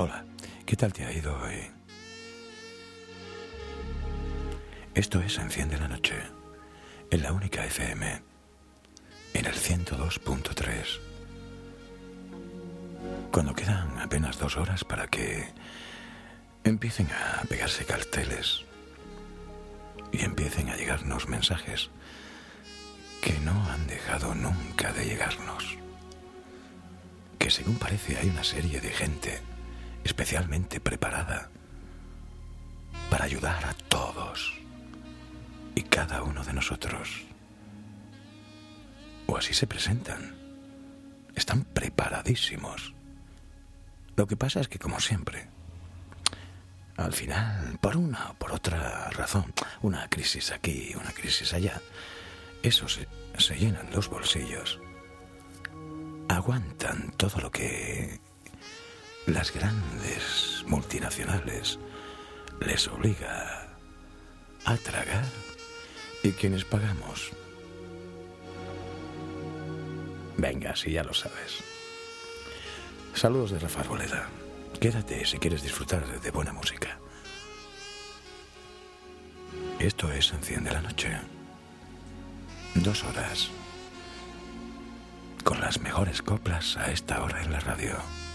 Hola, ¿qué tal te ha ido hoy? Esto es Enciende la Noche, en la única FM, en el 102.3. Cuando quedan apenas 2 horas para que empiecen a pegarse carteles y empiecen a llegarnos mensajes que no han dejado nunca de llegarnos. Que según parece hay una serie de gente especialmente preparada para ayudar a todos y cada uno de nosotros. O así se presentan. Están preparadísimos. Lo que pasa es que, como siempre, al final, por una o por otra razón, una crisis aquí, una crisis allá, esos se llenan los bolsillos, aguantan todo lo que las grandes multinacionales les obliga a tragar, y quienes pagamos, venga, si ya lo sabes. Saludos de Rafa Arboleda. Quédate si quieres disfrutar de buena música. Esto es Enciende la Noche. 2 horas con las mejores coplas a esta hora en la radio.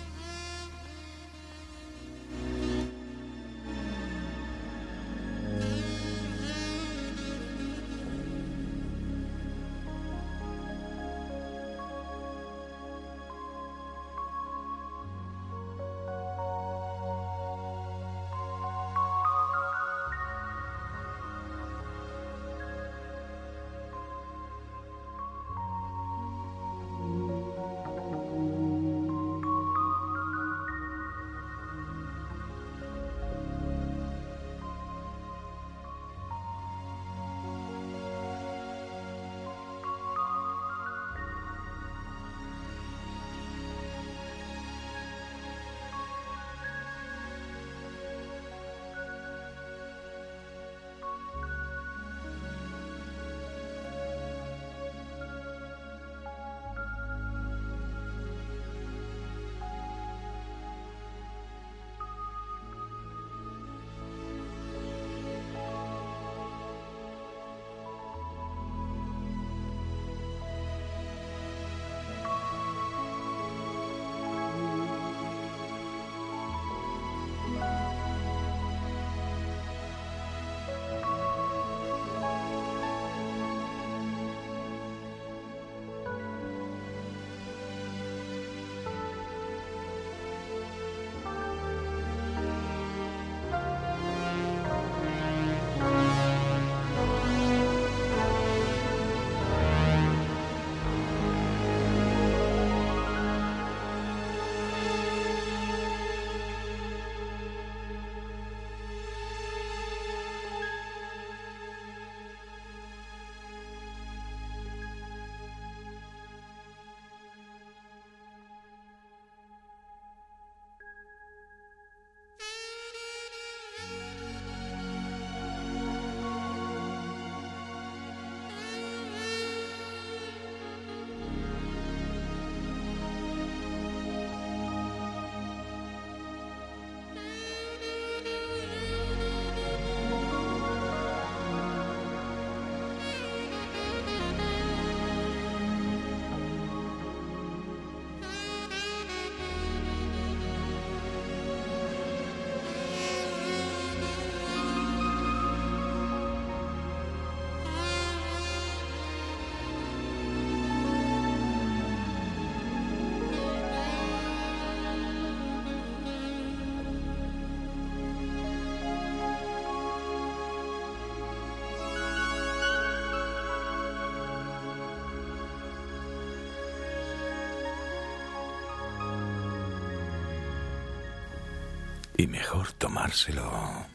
Y mejor tomárselo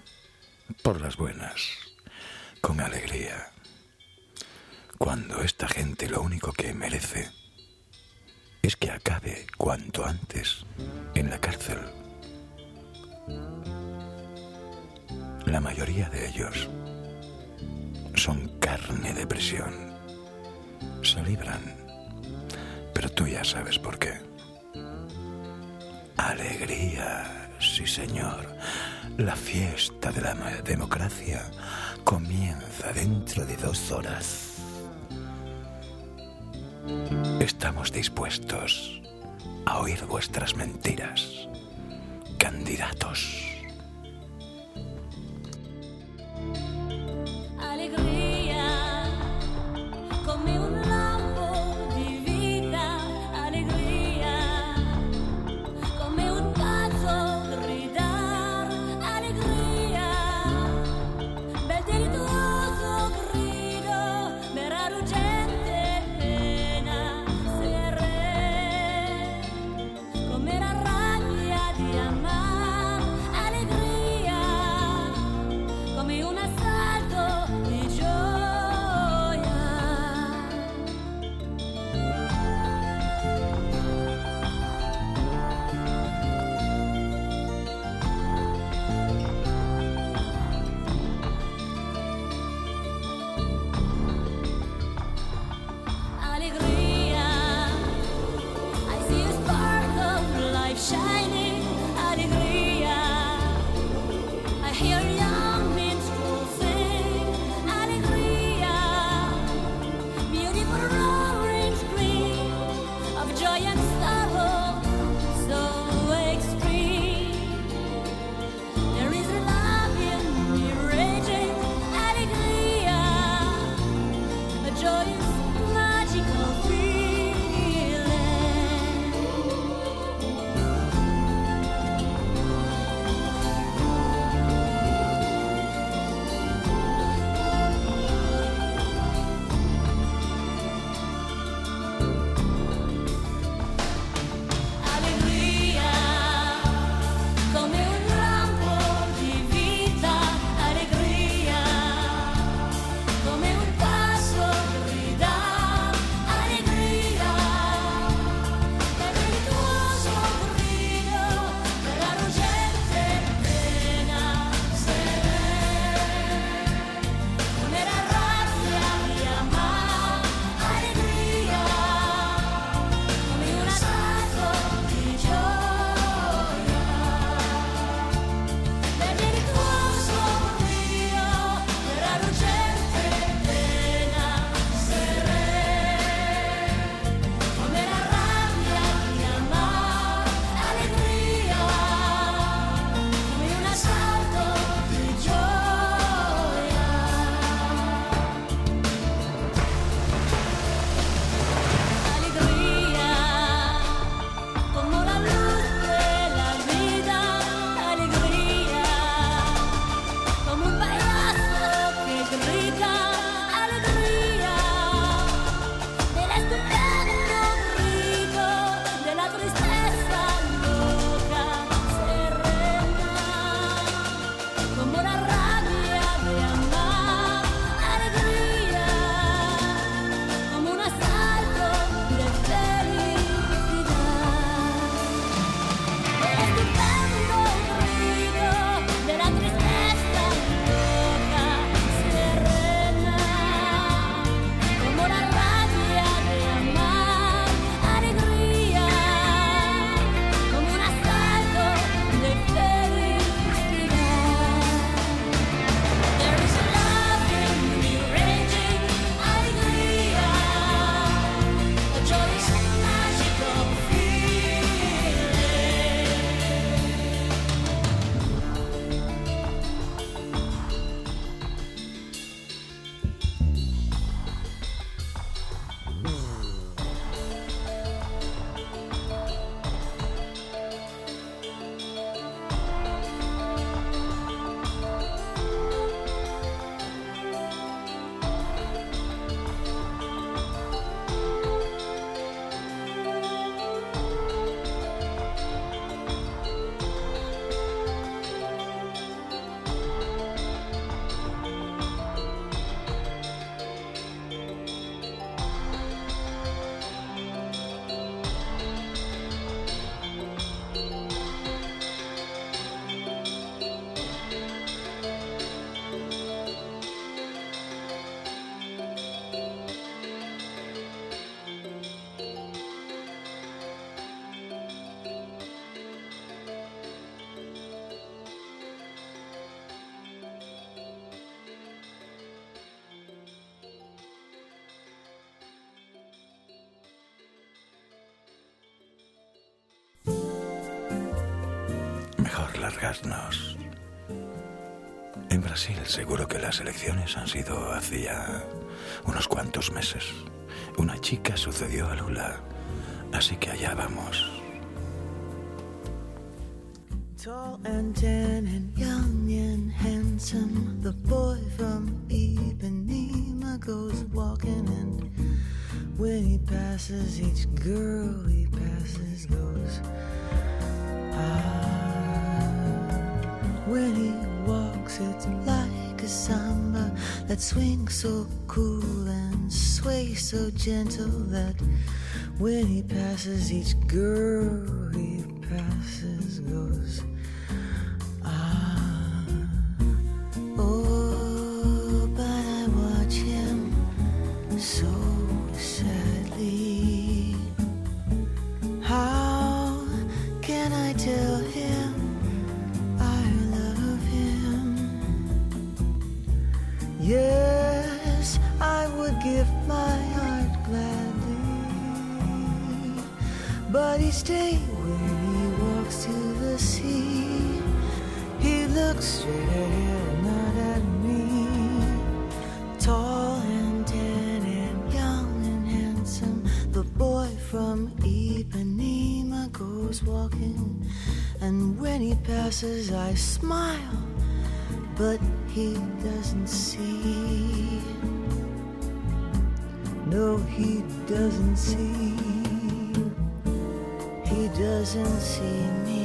por las buenas, con alegría, cuando esta gente lo único que merece es que acabe cuanto antes en la cárcel. La mayoría de ellos son carne de prisión. Se libran, pero tú ya sabes por qué. Alegría Sí, señor. La fiesta de la democracia comienza dentro de 2 horas. Estamos dispuestos a oír vuestras mentiras, candidatos. Alegría, come un lampo di vita, alegría, come un pazzo gridar, alegría, bel delittuoso grido, vera ruggente pena, se re, come la rabbia di amar, mejor largarnos. En Brasil seguro que las elecciones han sido hacía unos cuantos meses. Una chica sucedió a Lula, así que allá vamos. Tall and tan and young and handsome, the boy from Ipanema goes walking, and when he passes each girl he passes goes when he walks it's like a samba that swings so cool and sways so gentle that when he passes each girl he passes goes oh, but I watch him so sadly. How can I tell him I love him? Yes, I would give my heart gladly, but he stays when he walks to the sea. He looks straight ahead, not at me. Tall and tan and young and handsome, the boy from Ipanema goes walking, and when he passes I smile, but he doesn't see. No, he doesn't see. He doesn't see me.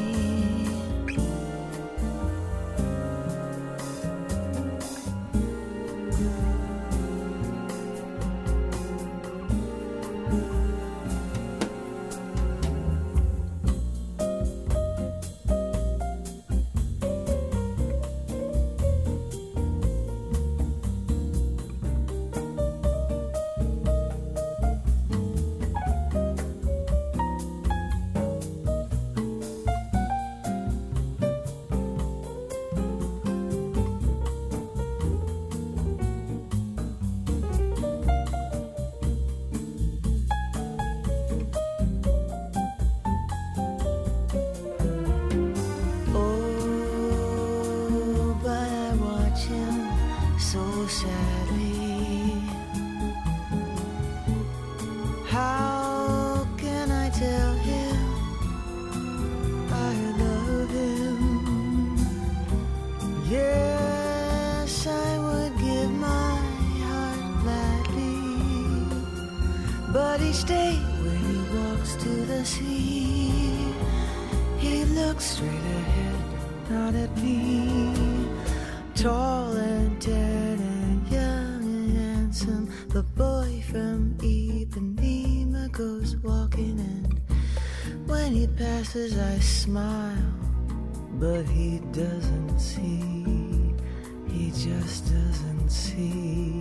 I smile, but he doesn't see. He just doesn't see.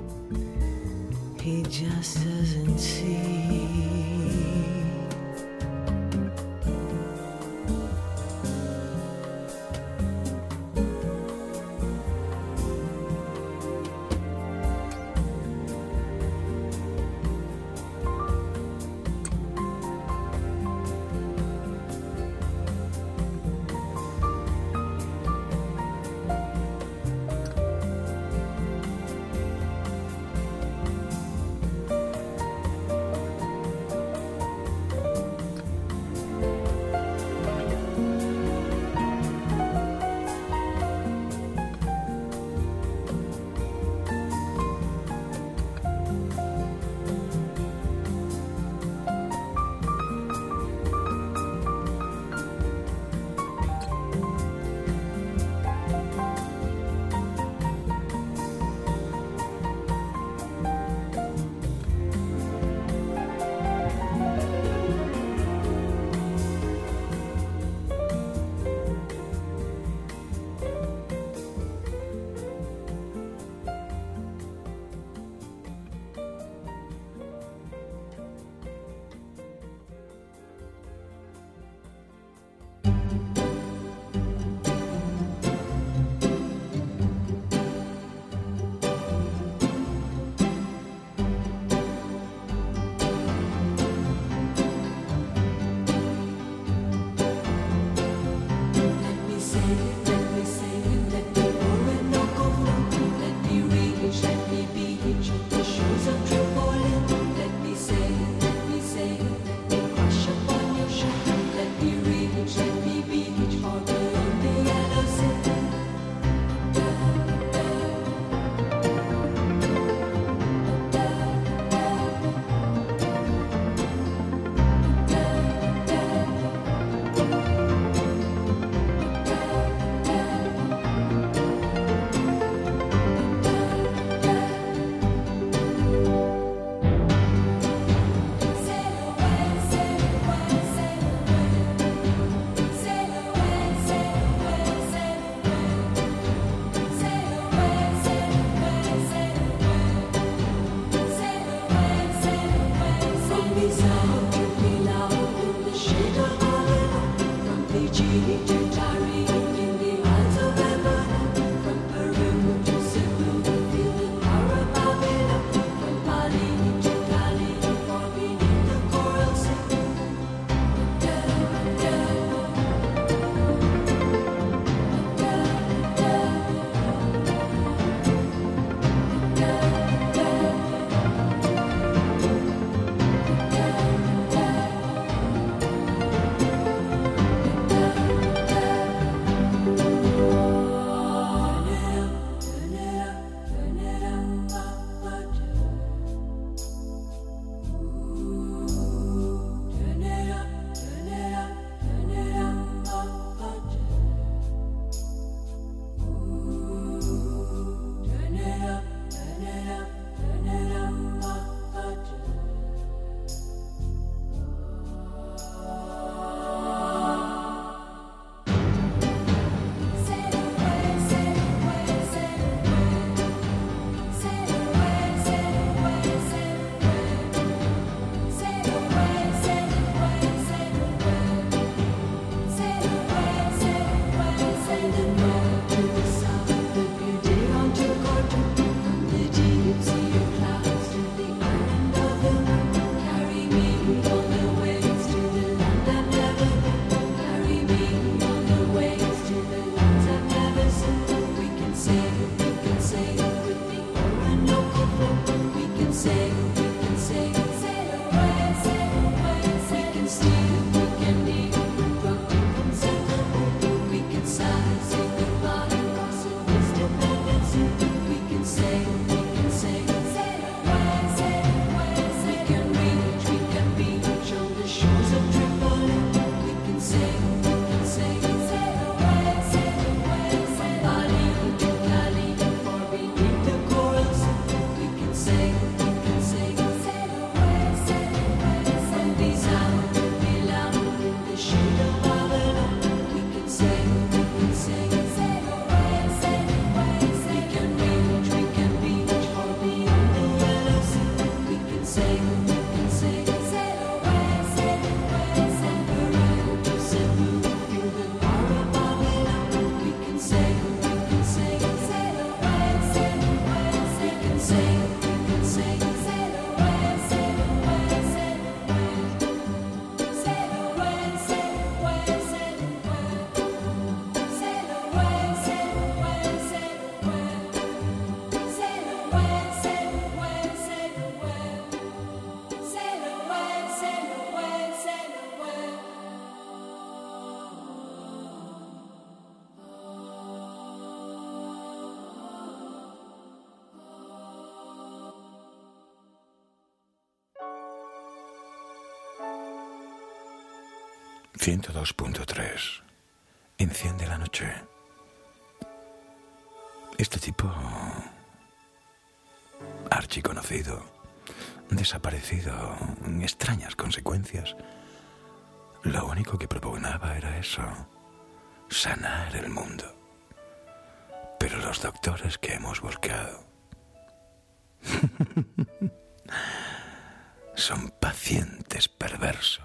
He just doesn't see. 102.3. Enciende la noche. Este tipo archiconocido, desaparecido en extrañas consecuencias, lo único que propugnaba era eso, sanar el mundo. Pero los doctores que hemos buscado son pacientes perversos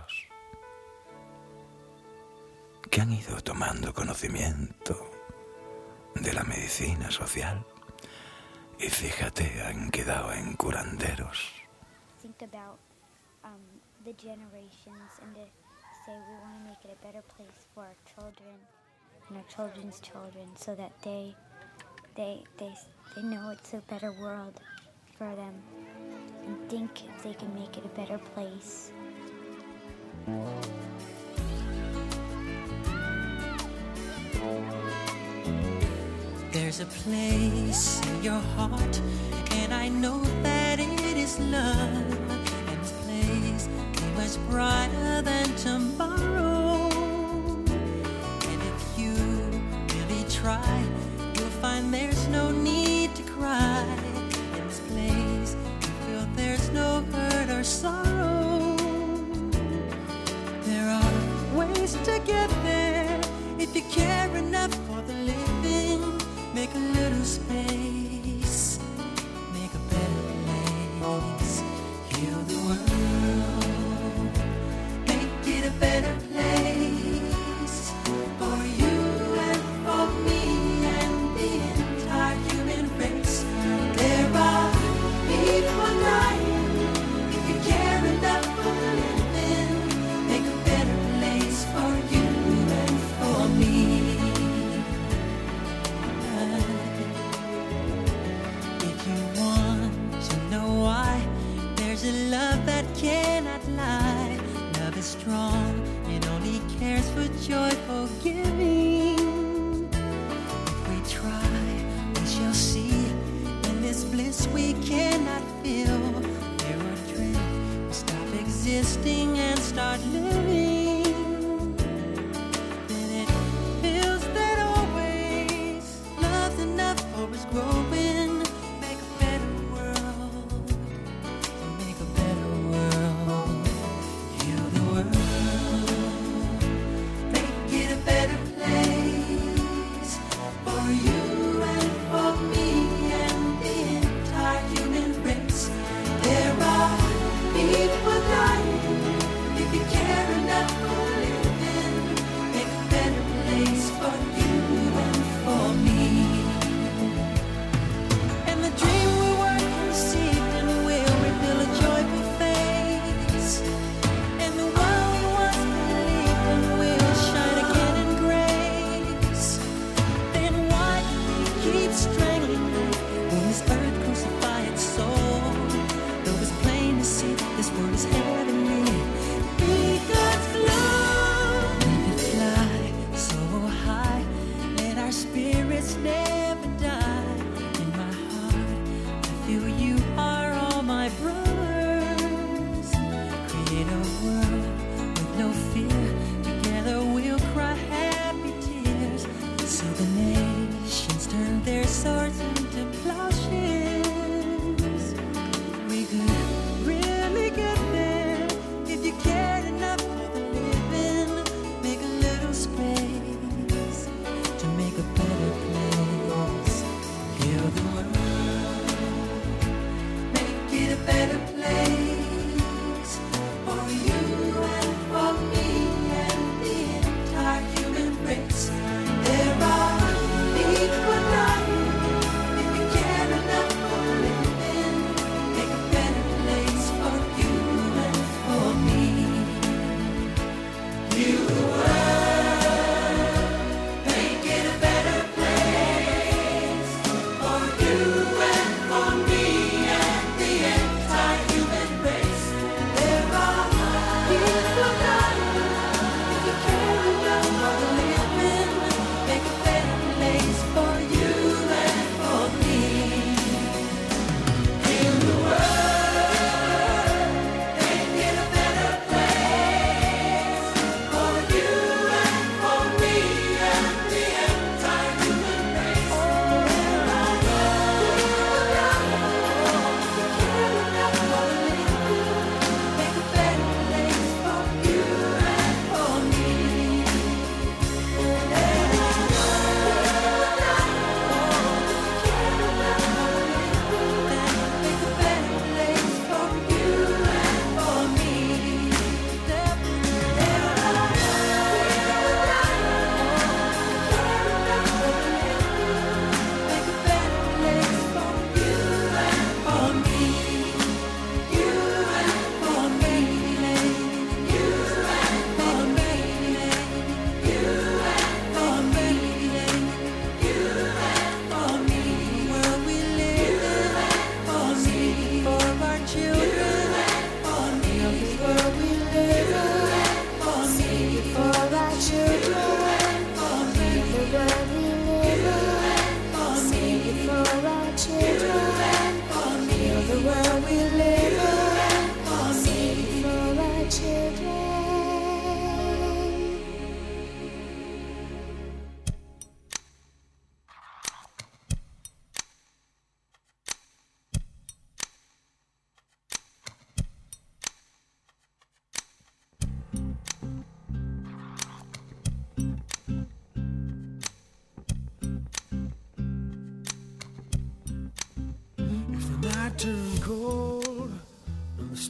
que han ido tomando conocimiento de la medicina social y fíjate, han quedado en curanderos. Think about the generations and to say we want to make it a better place for our children and our children's children, so that they know it's a better world for them and think if they can make it a better place. There's a place in your heart, and I know that it is love. And this place is much brighter than tomorrow. And if you really try, you'll find there's no need to cry. In this place, you feel there's no hurt or sorrow. There are ways to get there if you care enough for the living. Make a little space, make a better place, heal the world, make it a better place for you and for me and the entire human race. There are people dying. If you care enough for the living, make a better place for you and for me. There's a love that cannot lie. Love is strong, it only cares for joyful giving. If we try, we shall see. In this bliss we cannot feel, there are dreams, we stop existing and start living. Then it feels that always love's enough for us growing. People dying. If you care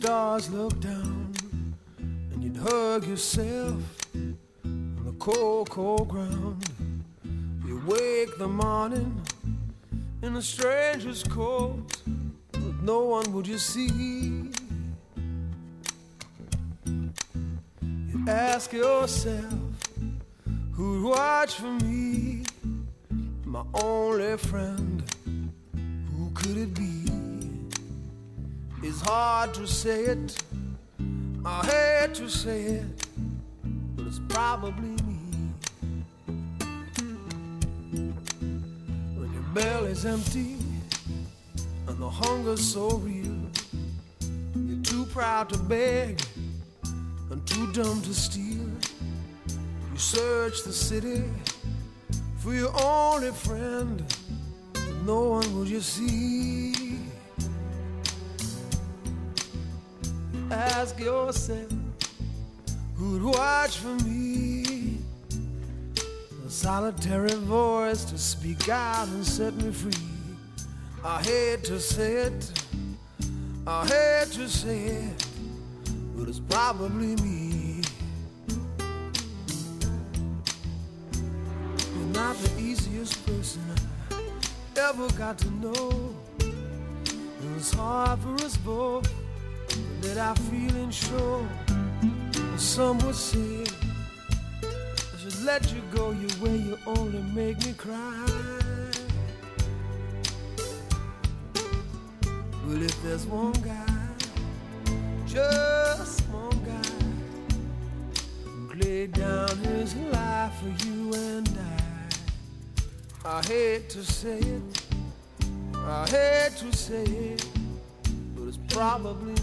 stars look down, and you'd hug yourself on the cold, cold ground. You wake the morning in a stranger's coat, but no one would you see. You ask yourself, who'd watch for me? My only friend, who could it be? It's hard to say it, I hate to say it, but it's probably me. When your belly's empty and the hunger's so real, you're too proud to beg and too dumb to steal. You search the city for your only friend, but no one will you see. Ask yourself, who'd watch for me? A solitary voice to speak out and set me free. I hate to say it, I hate to say it, but it's probably me. You're not the easiest person I ever got to know. It's hard for us both that I feel and show. Some would say I should let you go your way, you only make me cry. Well, if there's one guy, just one guy, who laid down his life for you and I hate to say it, I hate to say it, but it's probably me.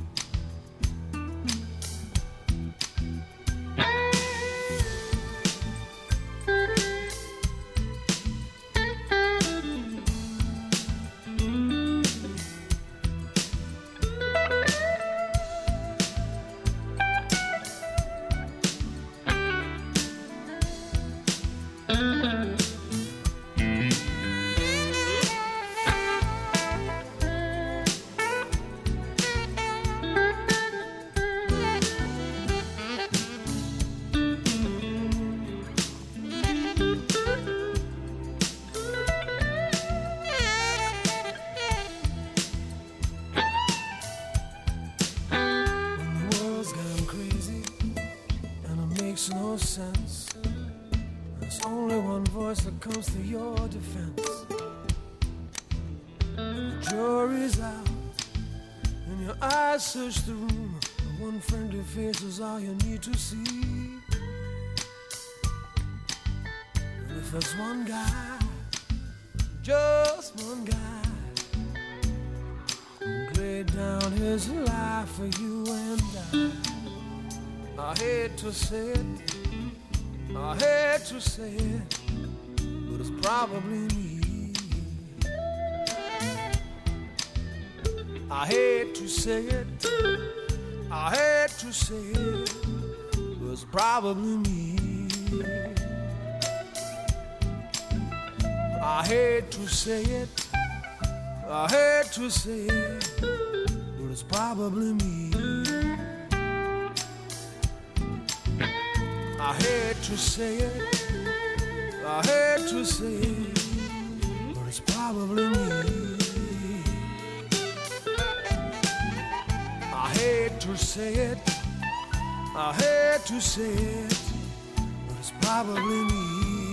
Comes to your defense. And the jury's out, and your eyes search the room. And one friendly face is all you need to see. And if there's one guy, just one guy, who laid down his life for you and I hate to say it, I hate to say it, but it's probably me. I hate to say it, I hate to say it, but it's probably me. I hate to say it, I hate to say it, but it's probably me. I hate to say it, I hate to say it, but it's probably me. I hate to say it, I hate to say it, but it's probably me.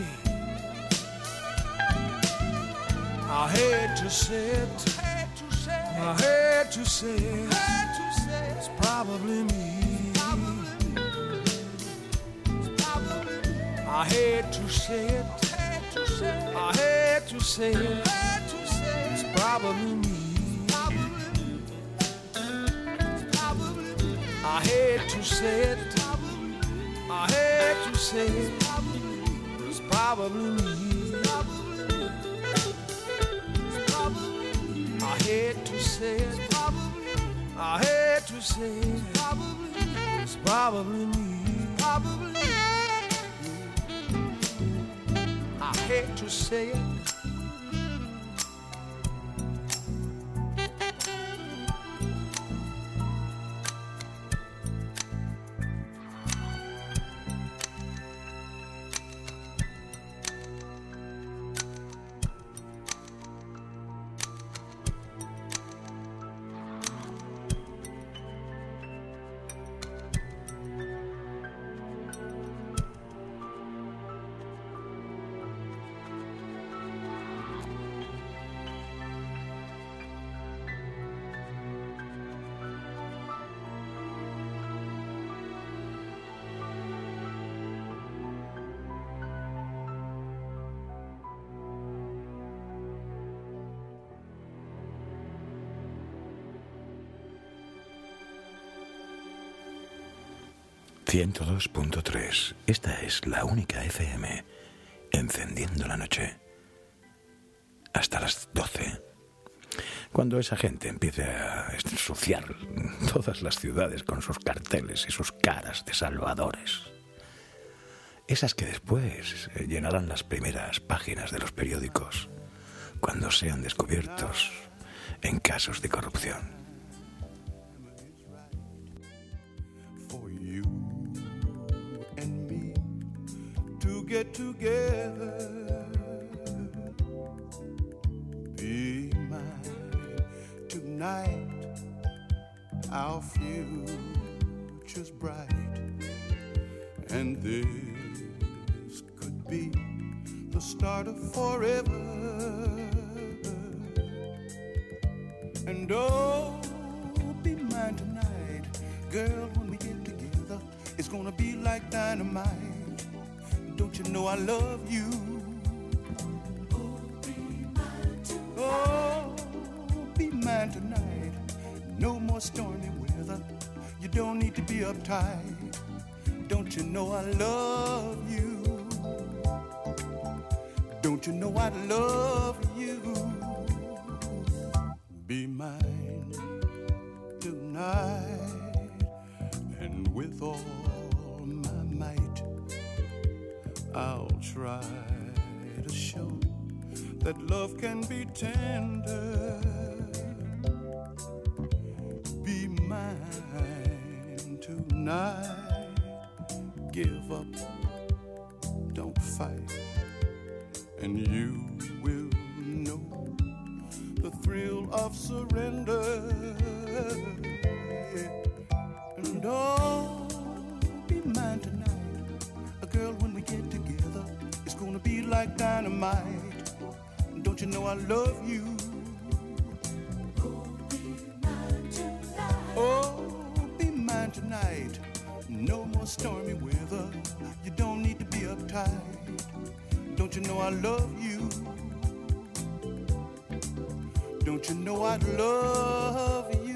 I hate to say it, I hate to say it, it's probably me. I hate to say it, I hate to say it, it's probably me. I hate to say it, I hate to say it, it's probably me. I hate to say it, I hate to say it, it's probably me. I hate to say it. 102.3. Esta es la única FM encendiendo la noche hasta las 12. Cuando esa gente empiece a ensuciar todas las ciudades con sus carteles y sus caras de salvadores. Esas que después llenarán las primeras páginas de los periódicos cuando sean descubiertos en casos de corrupción. Get together, be mine tonight. Our future's bright, and this could be the start of forever. And oh, be mine tonight, girl. When we get together, it's gonna be like dynamite. Don't you know I love you? Oh, be mine tonight. No more stormy weather. You don't need to be uptight. Don't you know I love you? Don't you know I love you? Be mine tonight, and with all my might, I'll try to show that love can be tender. Be mine tonight. Give up, don't fight, and you will know the thrill of surrender. And oh, be mine tonight. Girl, when we get together, it's gonna be like dynamite. Don't you know I love you? Oh, be mine tonight. No more stormy weather. You don't need to be uptight. Don't you know I love you? Don't you know I love you?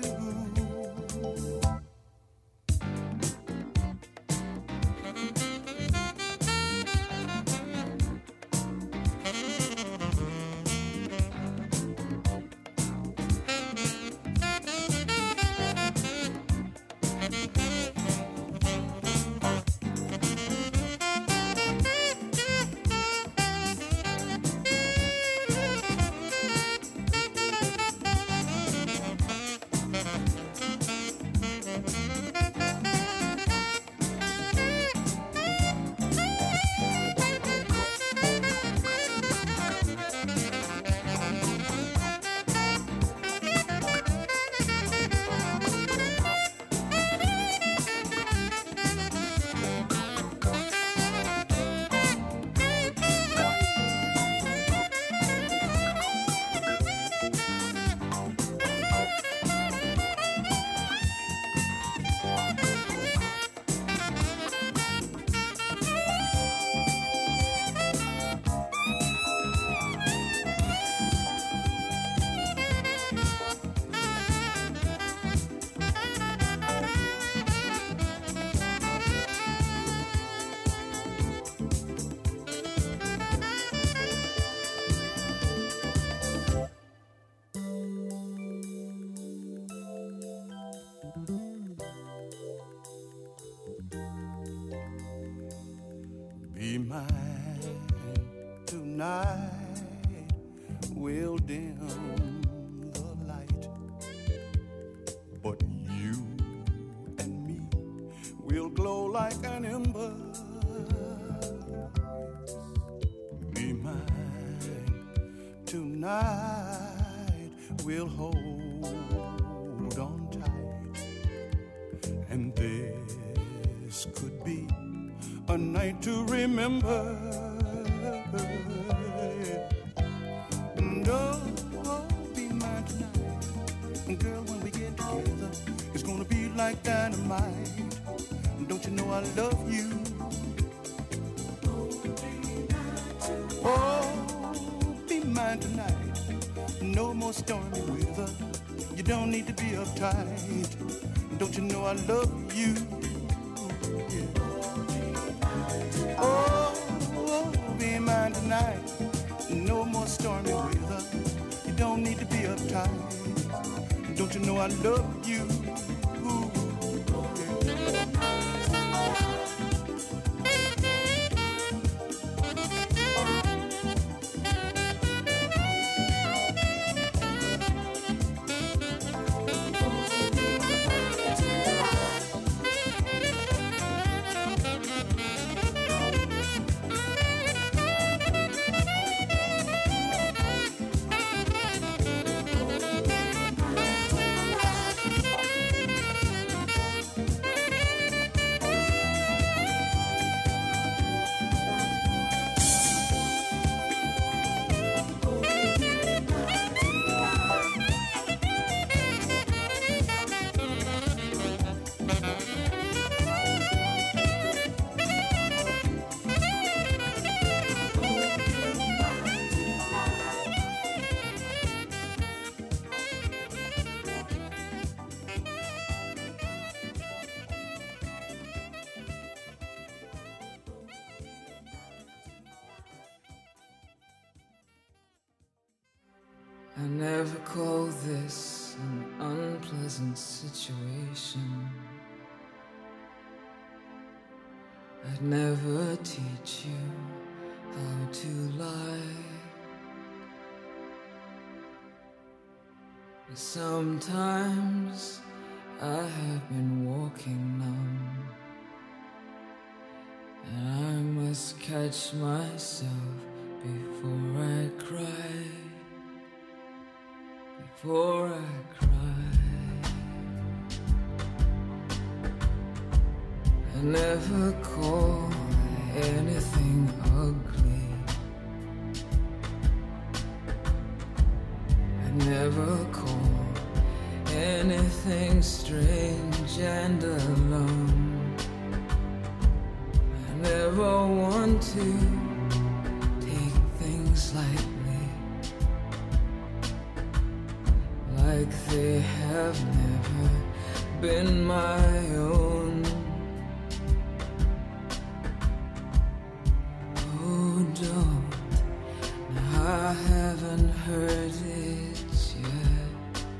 Be mine tonight. We'll dim the light, but you and me will glow like an ember. Be mine tonight. We'll hold on tight, and this could be a night to remember. And oh, be mine tonight. And girl, when we get together, it's gonna be like dynamite. And don't you know I love you? Oh, be mine tonight. No more stormy weather. You don't need to be uptight. Don't you know I love you? Yeah. tonight. No more stormy weather. You don't need to be uptight. Don't you know I love you? Ooh, I never call this an unpleasant situation. I'd never teach you how to lie. But sometimes I have been walking numb, and I must catch myself before I cry. Before I cry, I never call anything ugly. I never call anything strange and alone. I never want to take things lightly, like they have never been my own. Oh, don't. No, I haven't heard it yet.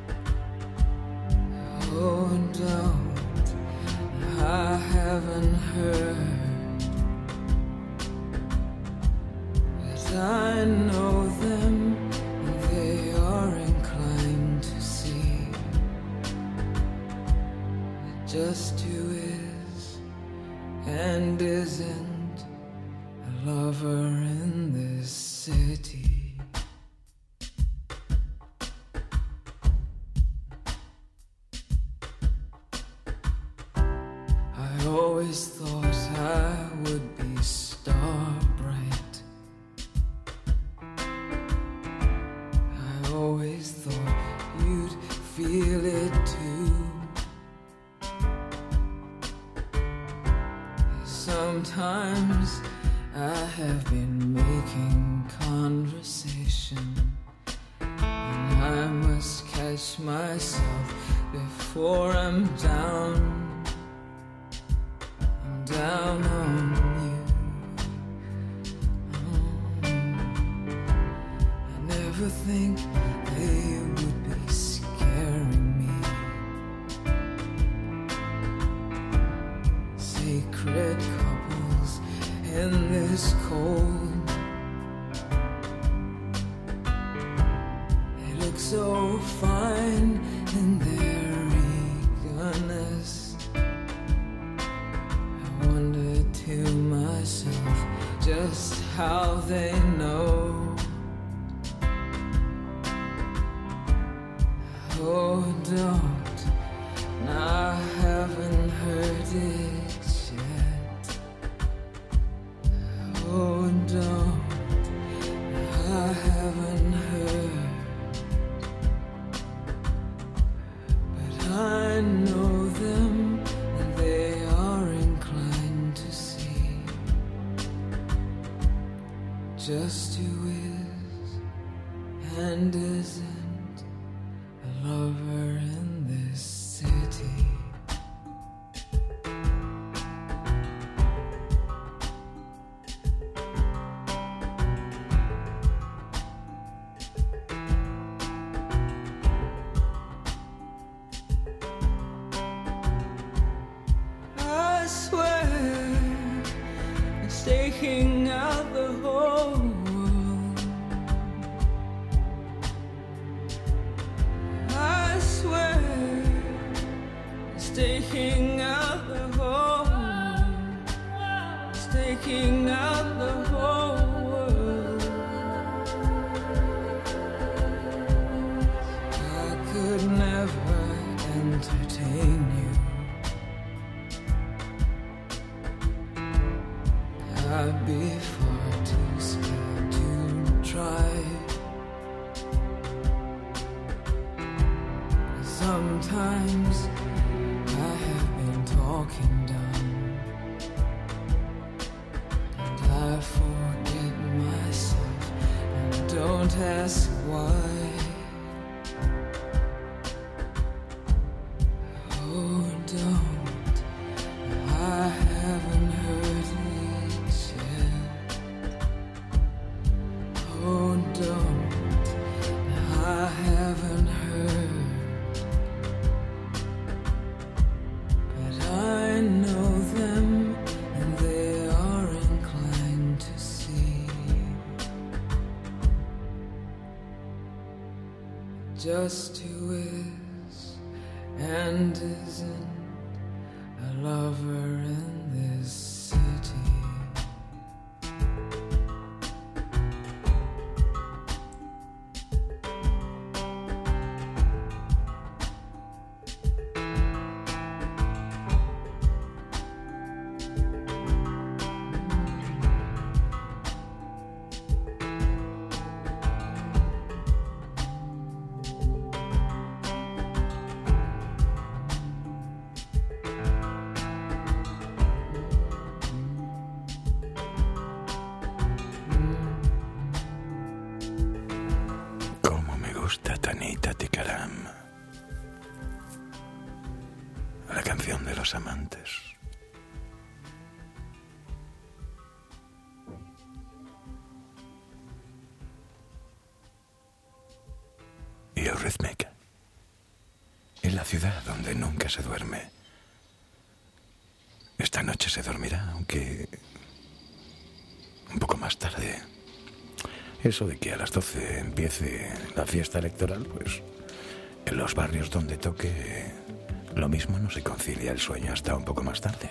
Oh, don't. No, I haven't heard. But I know them, and they are inclined to see that just who is and isn't a lover in this city. I always thought I would be star bright. I always thought you'd feel it too. Sometimes I have been making conversation, and I must catch myself before I'm down. I'm down on you. I never think they would be scaring me. Sacred couples in this cold. They look so fine in their eagerness. I wonder to myself just how they know. Oh, don't. No, I haven't heard it yet. Oh, don't. No, I haven't heard. But I know them, and they are inclined to see just who is and isn't a lover in this city. taking out the whole world. I swear it's taking out the whole world. It's taking out the whole world. I could never entertain you. I'd be far too scared to try. Sometimes I have been talking dumb, and I forget myself and don't ask why. Oh, don't. I haven't heard it yet. Oh, don't. I haven't heard. But I know them, and they are inclined to see. Just who is and isn't a lover in this city. Cómo me gusta Tanita Tikaram, la canción de los amantes. Y Eurythmic, en la ciudad donde nunca se duerme. Esta noche se dormirá, aunque un poco más tarde. Eso de que a las 12 empiece la fiesta electoral, pues en los barrios donde toque lo mismo no se concilia el sueño hasta un poco más tarde.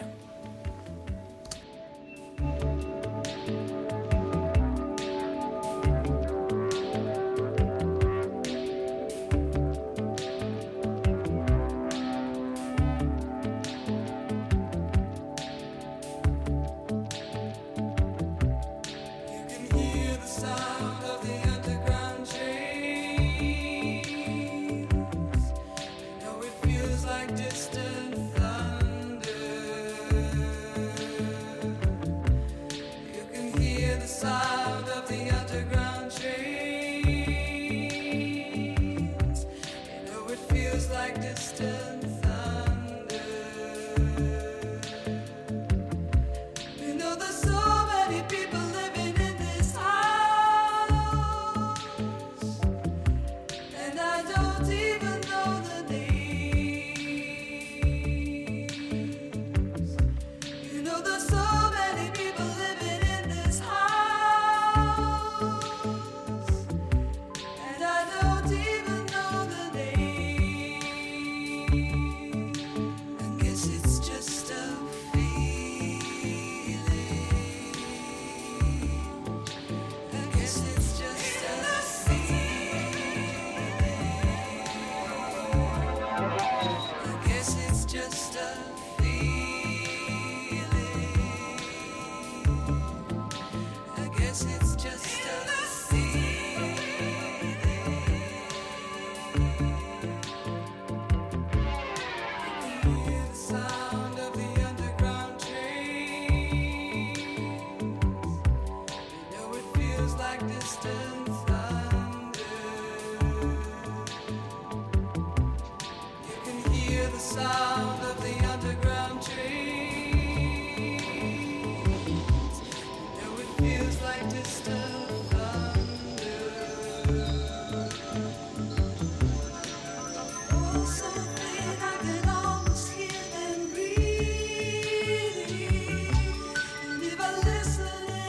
Listen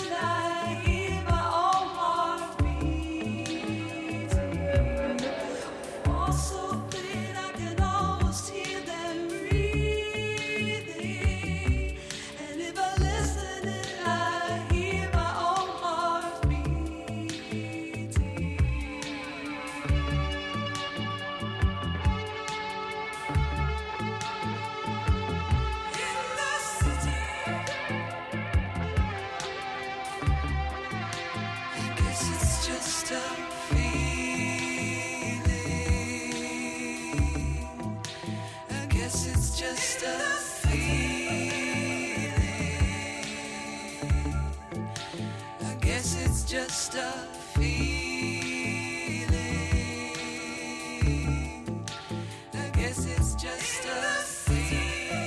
just a feeling. I guess it's just a feeling. I guess it's just a feeling. I guess it's just a feeling.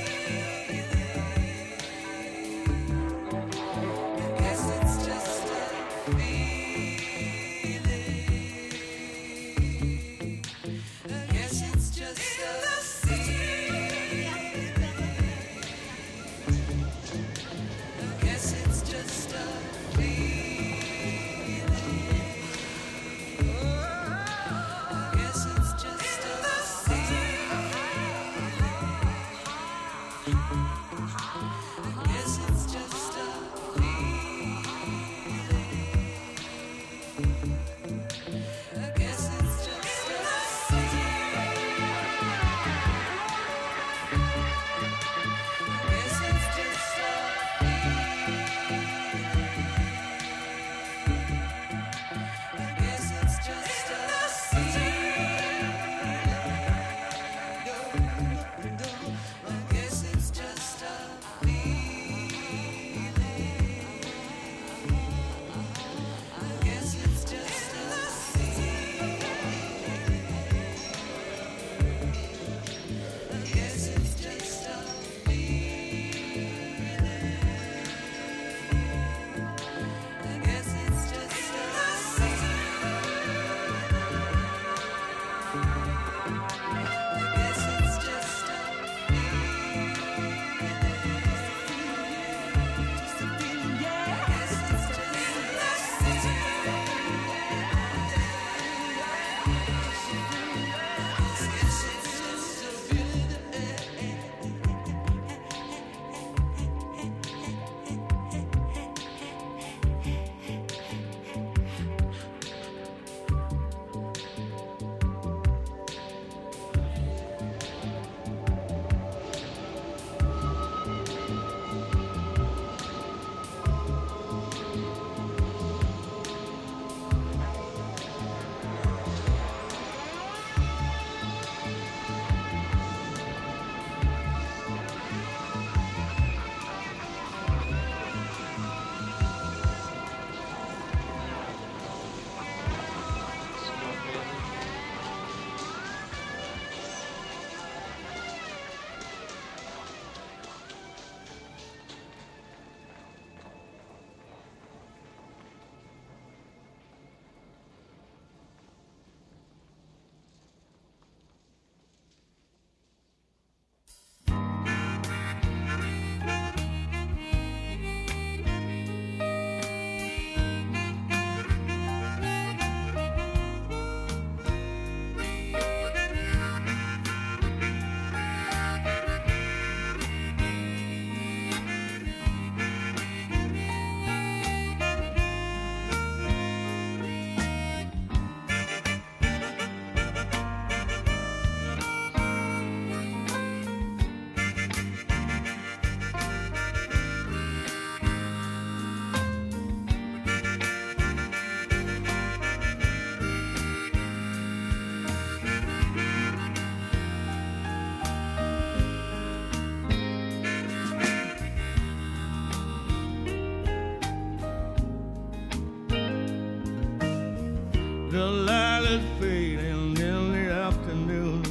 The light is fading in the afternoon.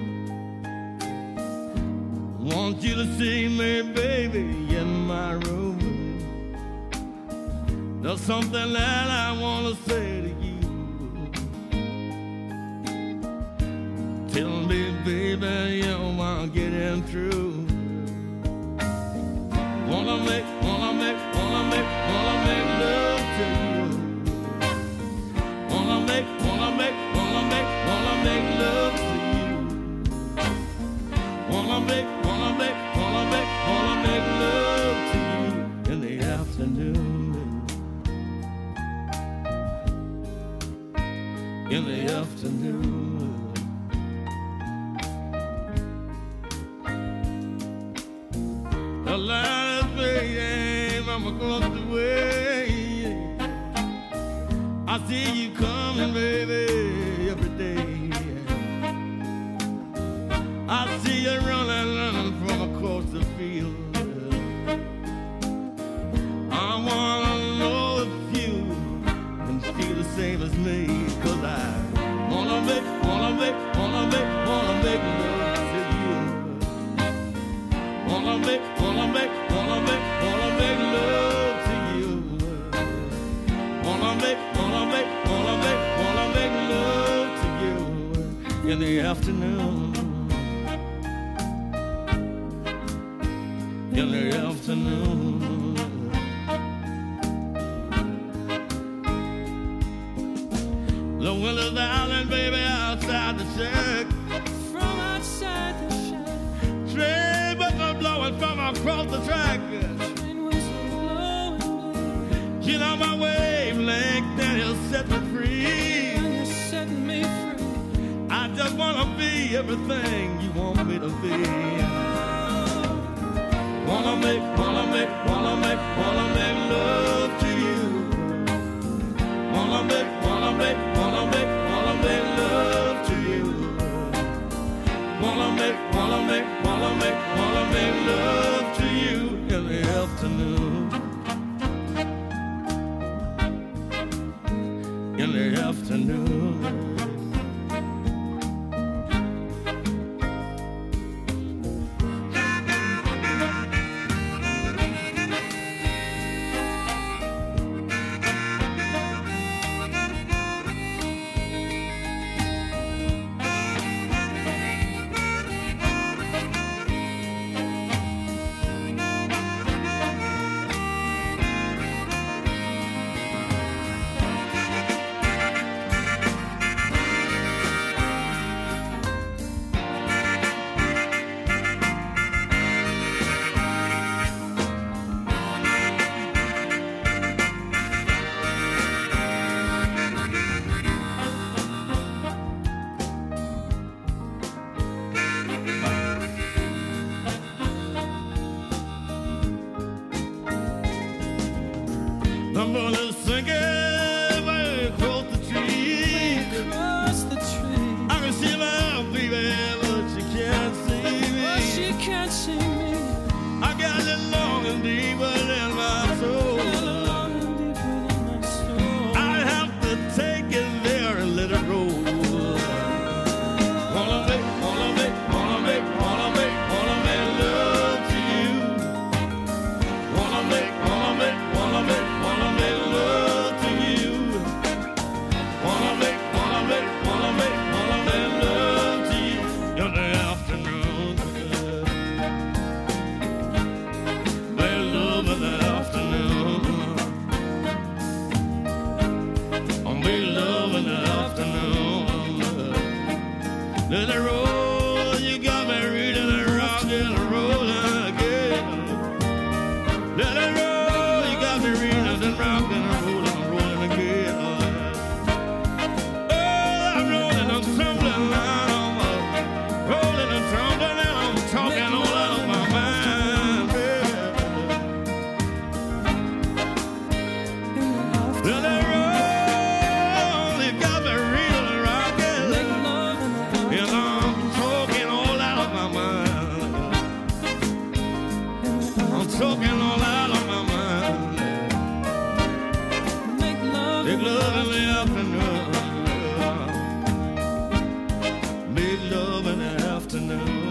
Want you to see me, baby, in my room. There's something that I want to say to you. Tell me, baby, you want to get in through. Wanna make love to you. Wanna make love to you. Wanna make love to you in the afternoon. In the afternoon. The light is fading, I'm across the way. I I see you coming, baby, every day. I see you running from across the field. I wanna know if you can feel the same as me, 'cause I wanna make love to you. Wanna make love to you. Wanna make love to you in the afternoon. In the afternoon. The windows island, baby, outside the shack. From outside the shack, Train buckle blowing from across the track. train whistle blowing, Get on my wavelength and you'll set me free. and you're setting me free. I just wanna be everything you want me to be. Wanna make love to you. Wanna make love to you. Wanna make love to you in the afternoon. In the afternoon. I'm gonna sing it way across the tree. Across the tree, I can see my baby, but she can't see me. but she can't see me. I got it long and deeper in my soul. Long and deep within my soul. I have to take it there and let it roll. Wanna make love to you. Wanna make love to you. Wanna make love to you in the afternoon. Make love in the afternoon. Make love in the afternoon. Let it roll, you got me reading and rocking and rolling again. Let it roll, you got me reading and rocking and rolling again. Oh, I'm rolling and tumbling, I'm rolling and tumbling, and I'm talking all out of my mind, baby. Let it roll, you got me reading and rocking. Make love in the And I'm talking all out of my mind. I'm talking all out of my mind. make love Make love in the afternoon. Make love in the afternoon.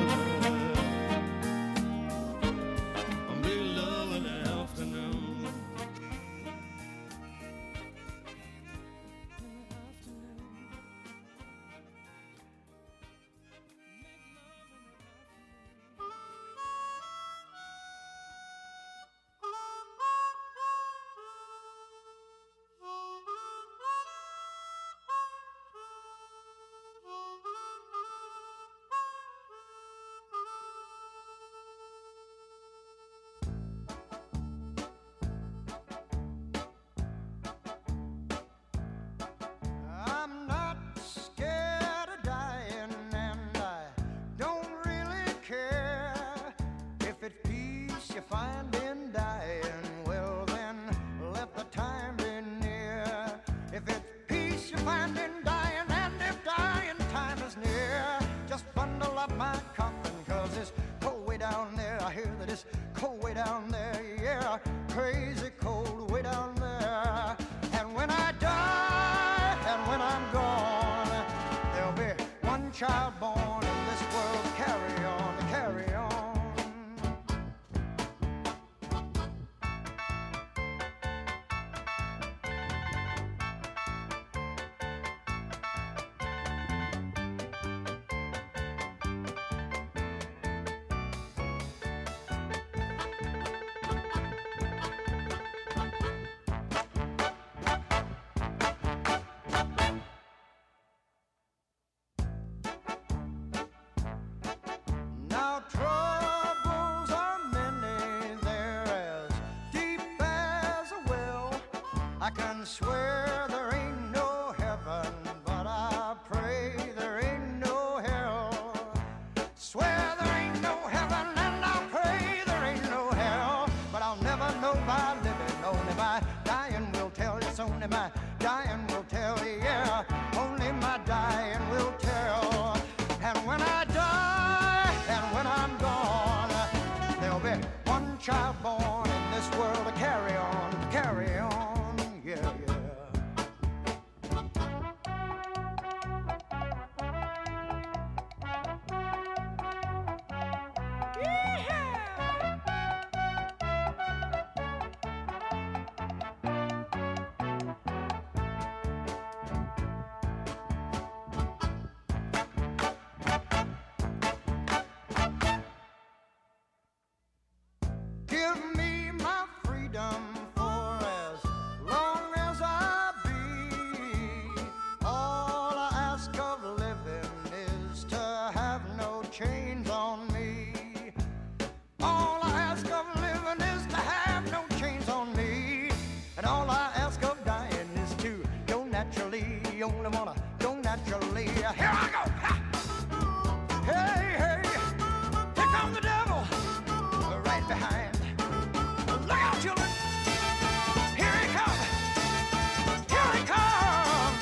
Make love in the afternoon. can swear there ain't no heaven, but I pray there ain't no hell. Swear there ain't no heaven and I pray there ain't no hell. But I'll never know by living, only by dying will tell. It's only my dying will tell, yeah. Only my dying will tell. And when I die and when I'm gone, there'll be one child born in this world to carry on, yeah, yeah. Give me my freedom for as long as I be. All I ask of living is to have no chains on me. All I ask of living is to have no chains on me. And all I ask of dying is to go naturally. You only wanna go naturally. Here I go! Ha! Hey, hey! Here comes the devil! Right behind. Look out, children! Here he comes! Here he comes!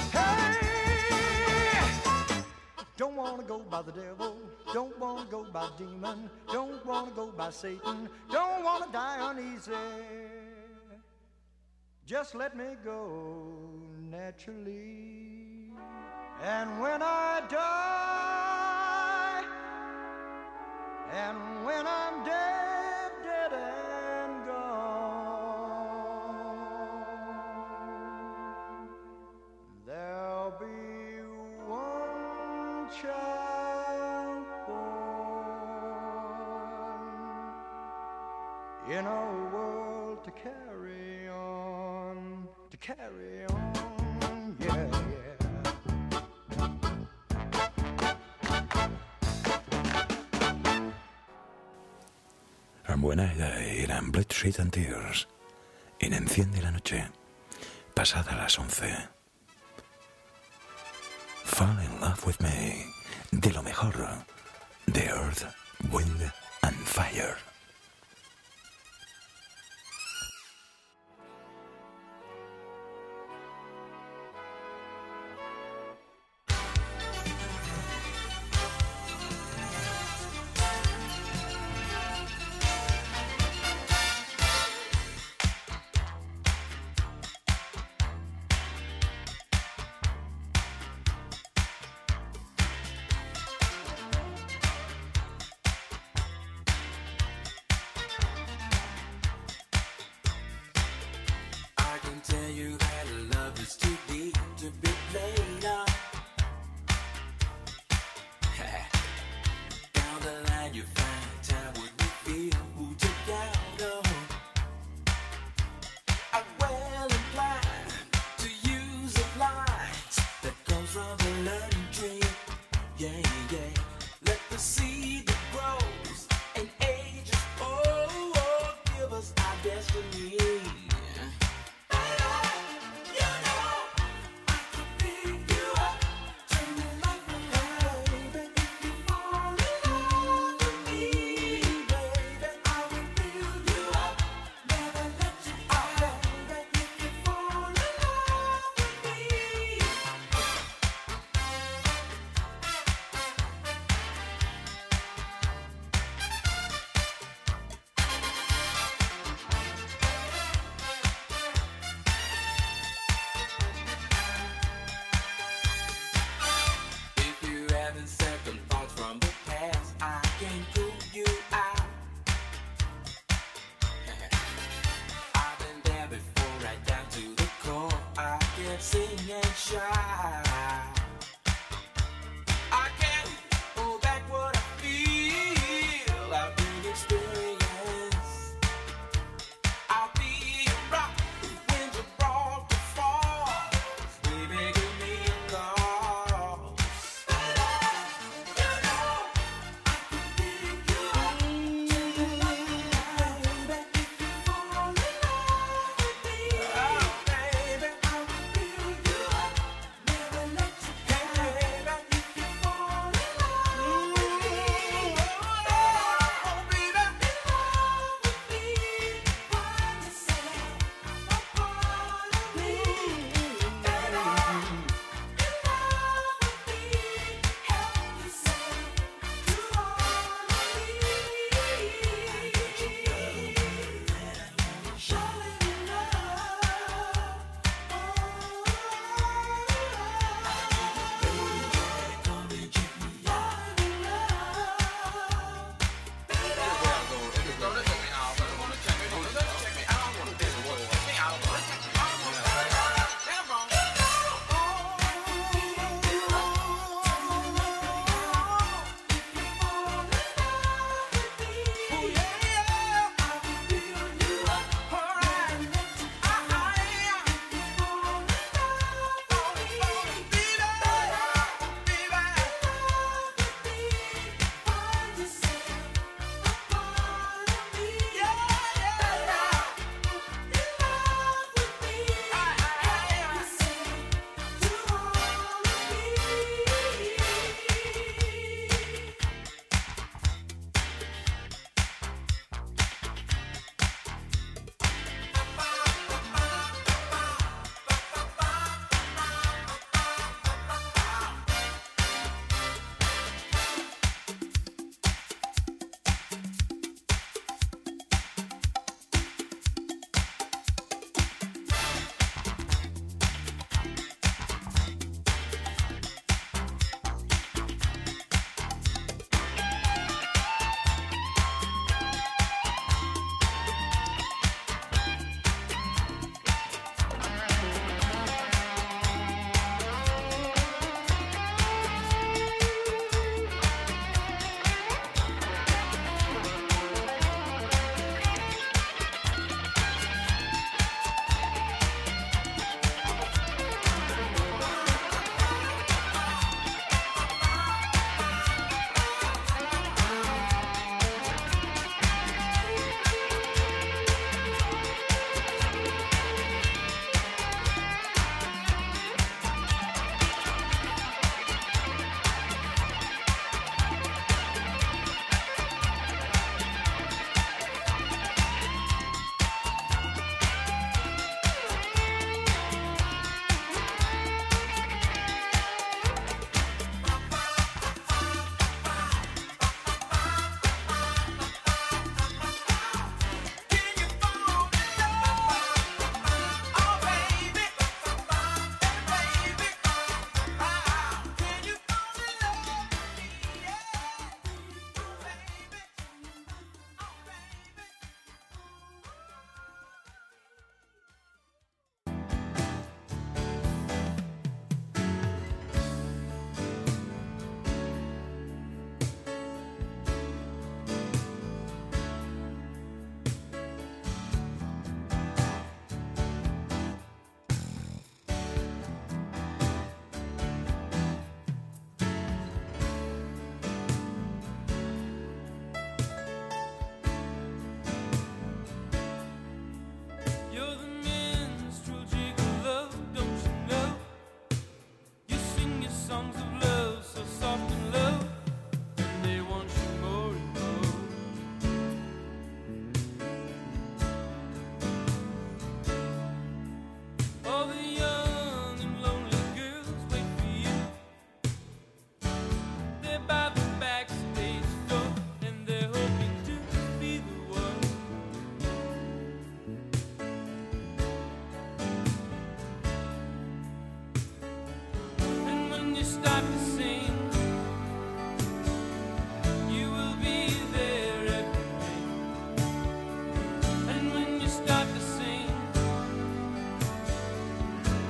Hey! Don't wanna go by the devil. Don't wanna go by demon. Don't wanna go by Satan. Don't wanna die uneasy. Just let me go naturally. And when I die, and when I'm dead, dead and gone, there'll be one child born in a world to carry on, yeah, yeah. Buena eran Blood, Sweat and Tears en Enciende la Noche, pasada las 11. Fall in Love With Me, de lo mejor de Earth, Wind and Fire.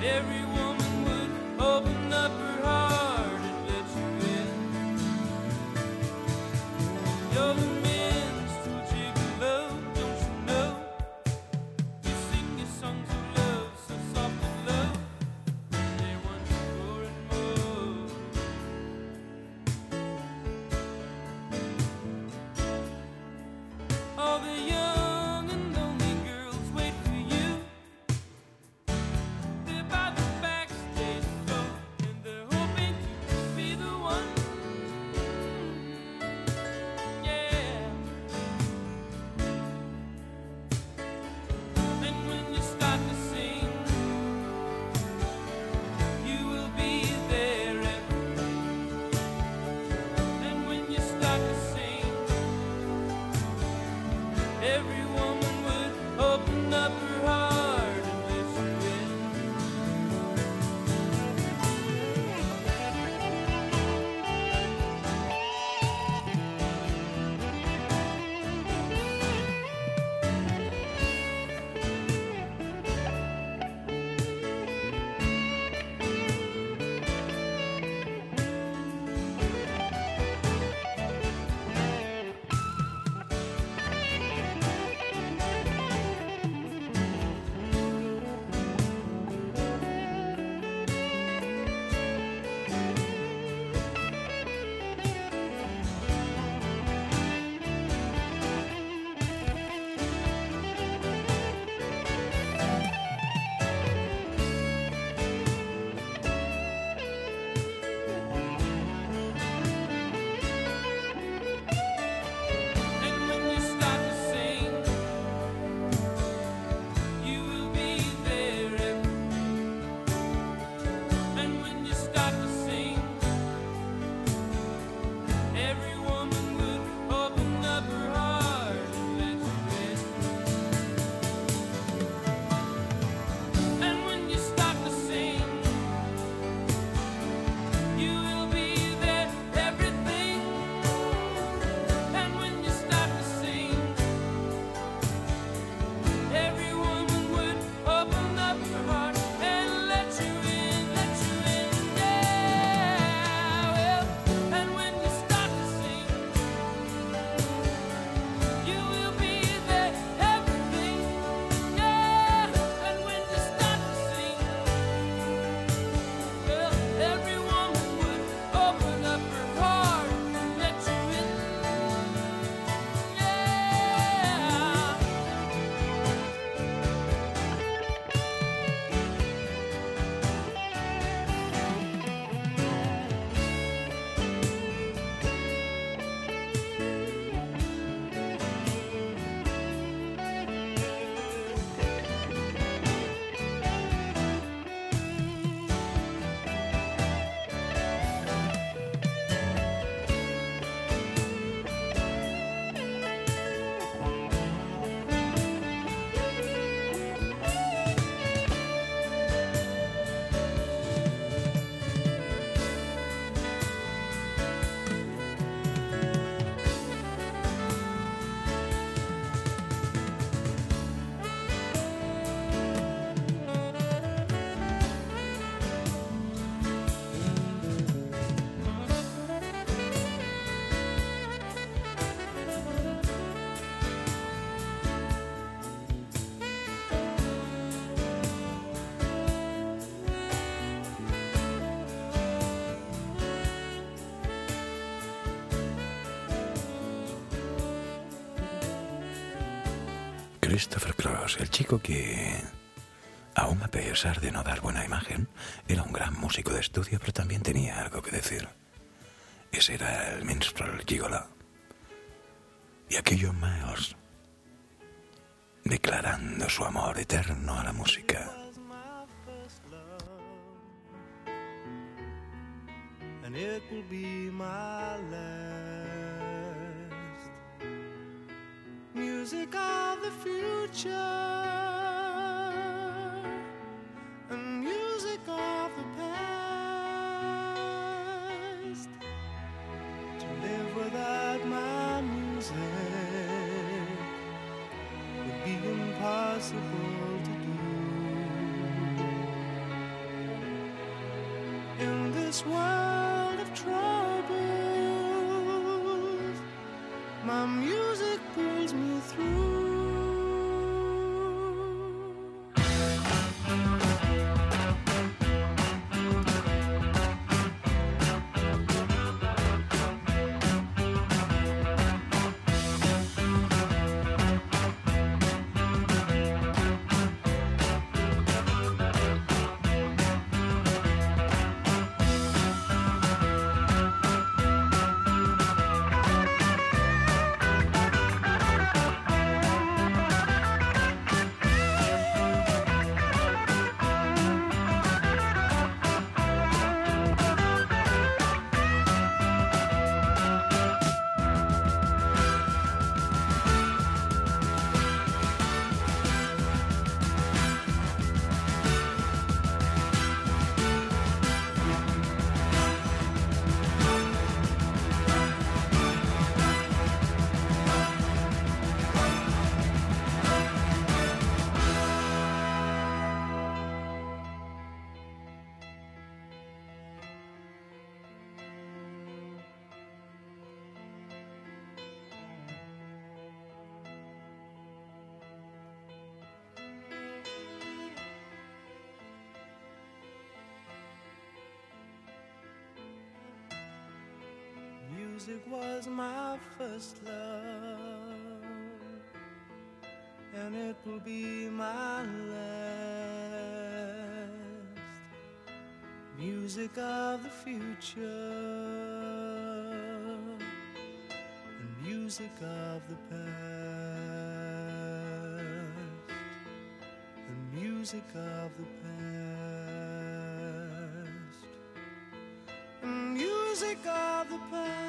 every woman would open up her heart and let you in. You're the men's true gigolo, don't you know? You sing your songs of love so soft and low, they want you more and more. All the young and lonely girls wait for you. They're by the backstage door and they're hoping to be the one. Yeah. And when you start to sing, you will be there. And when you start to sing, every woman would open up her heart and let you in. And when you start to sing, you will be there. And when you start to sing, every woman would open up her heart and let you in. And when you start to sing, you will be there, everything. And when you start to sing, every woman would open up her heart and let you in, yeah. Well, and when you start to sing, you will be there, everything, yeah. And when you start to sing, well, every woman would open up her heart and let you in, yeah. Christopher Cross, el chico que, aun a pesar de no dar buena imagen, era un gran músico de estudio, pero también tenía algo que decir. Ese era el minstrel gigolo. Y aquello Miles, declarando su amor eterno a la música. And it will be my last. Music of the future and music of the past. To live without my music would be impossible to do. in this world of troubles. My music pulls me through. Music was my first love, and it will be my last. Music of the future, and music of the past, and music of the past, and music of the past.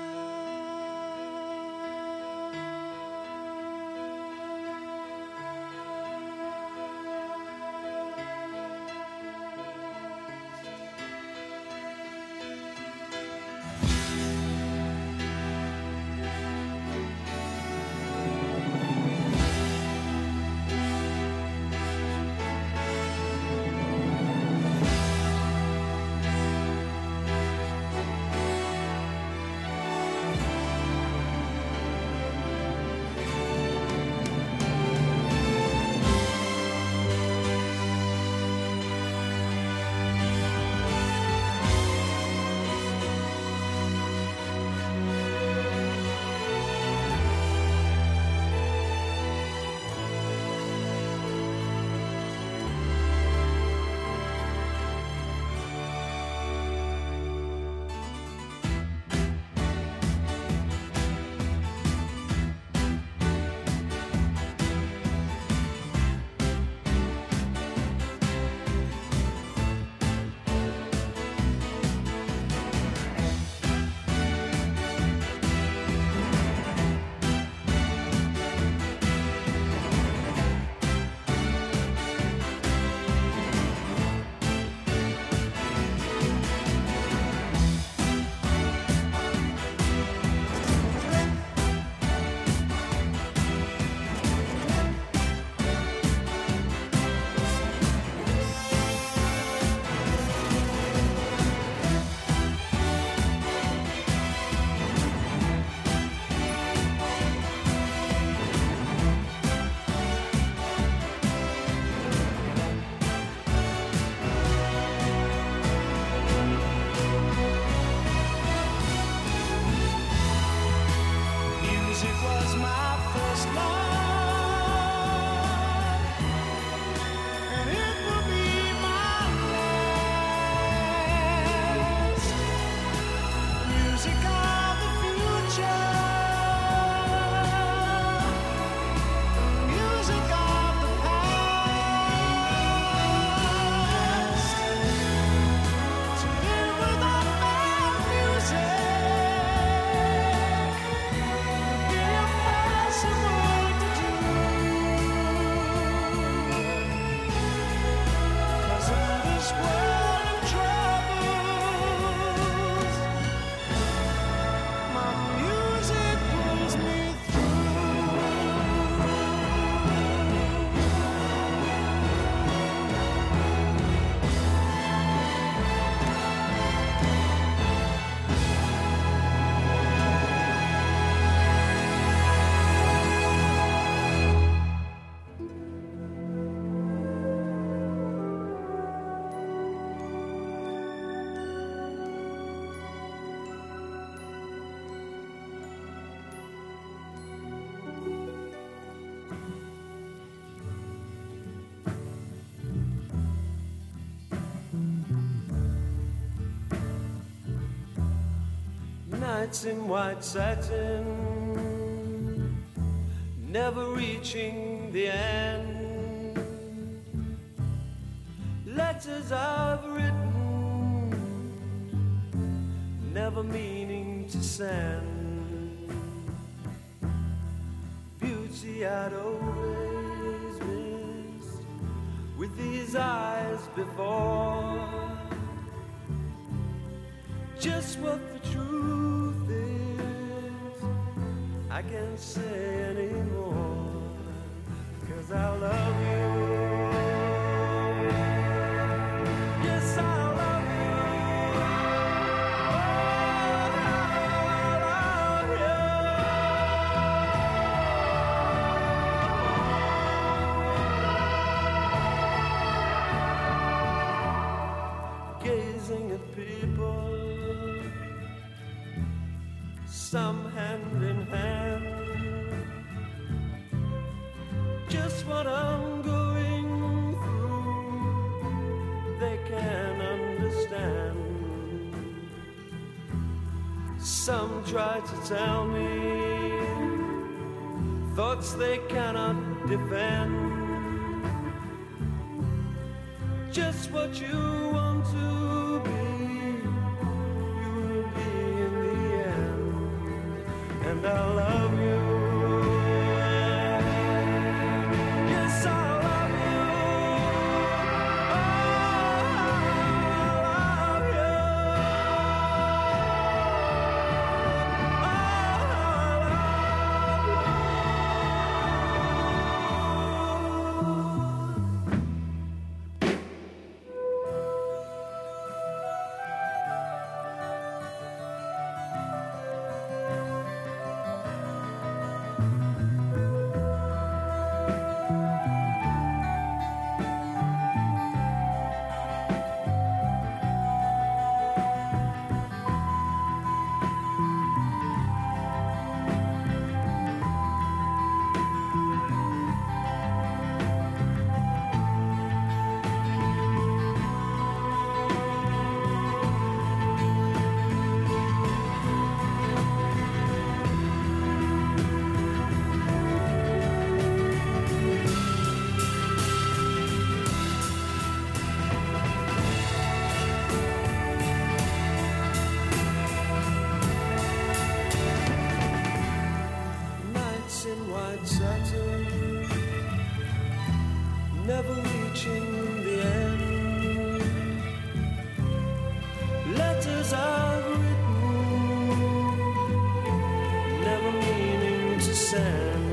Nights in white satin, never reaching the end. Letters I've written, never meaning to send. Beauty I'd always missed with these eyes before. Just what the truth is, I can't say anymore, 'cause I love you. Yes, I love you. Oh, I love you. Gazing at people, some hand in hand, just what I'm going through, they can understand. Some try to tell me thoughts they cannot defend. Just what you want to be, you will be in the end. And I love you. Yes, I love you. Oh, I love you. Oh, never reaching the end. Letters I've written, never meaning to send.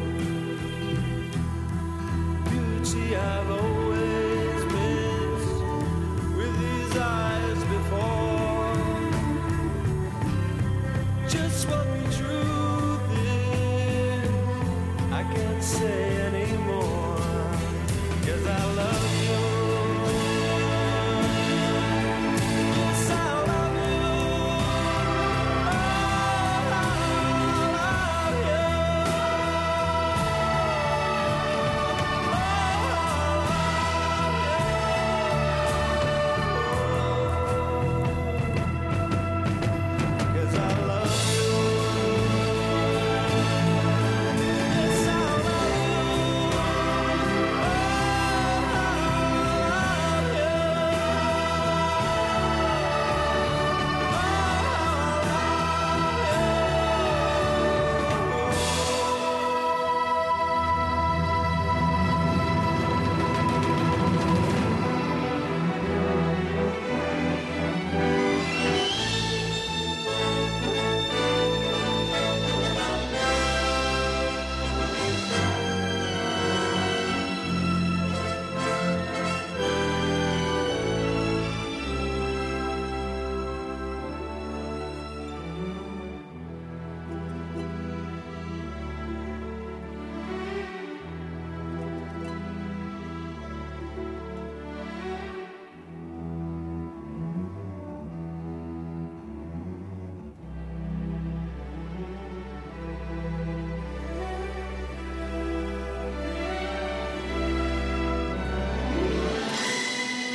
Beauty I've always missed with these eyes before. Just what the truth is, I can't say anymore, 'cause I love you. Yes, I love you. Oh, I love you. Yes, I love you. Yes, I love you.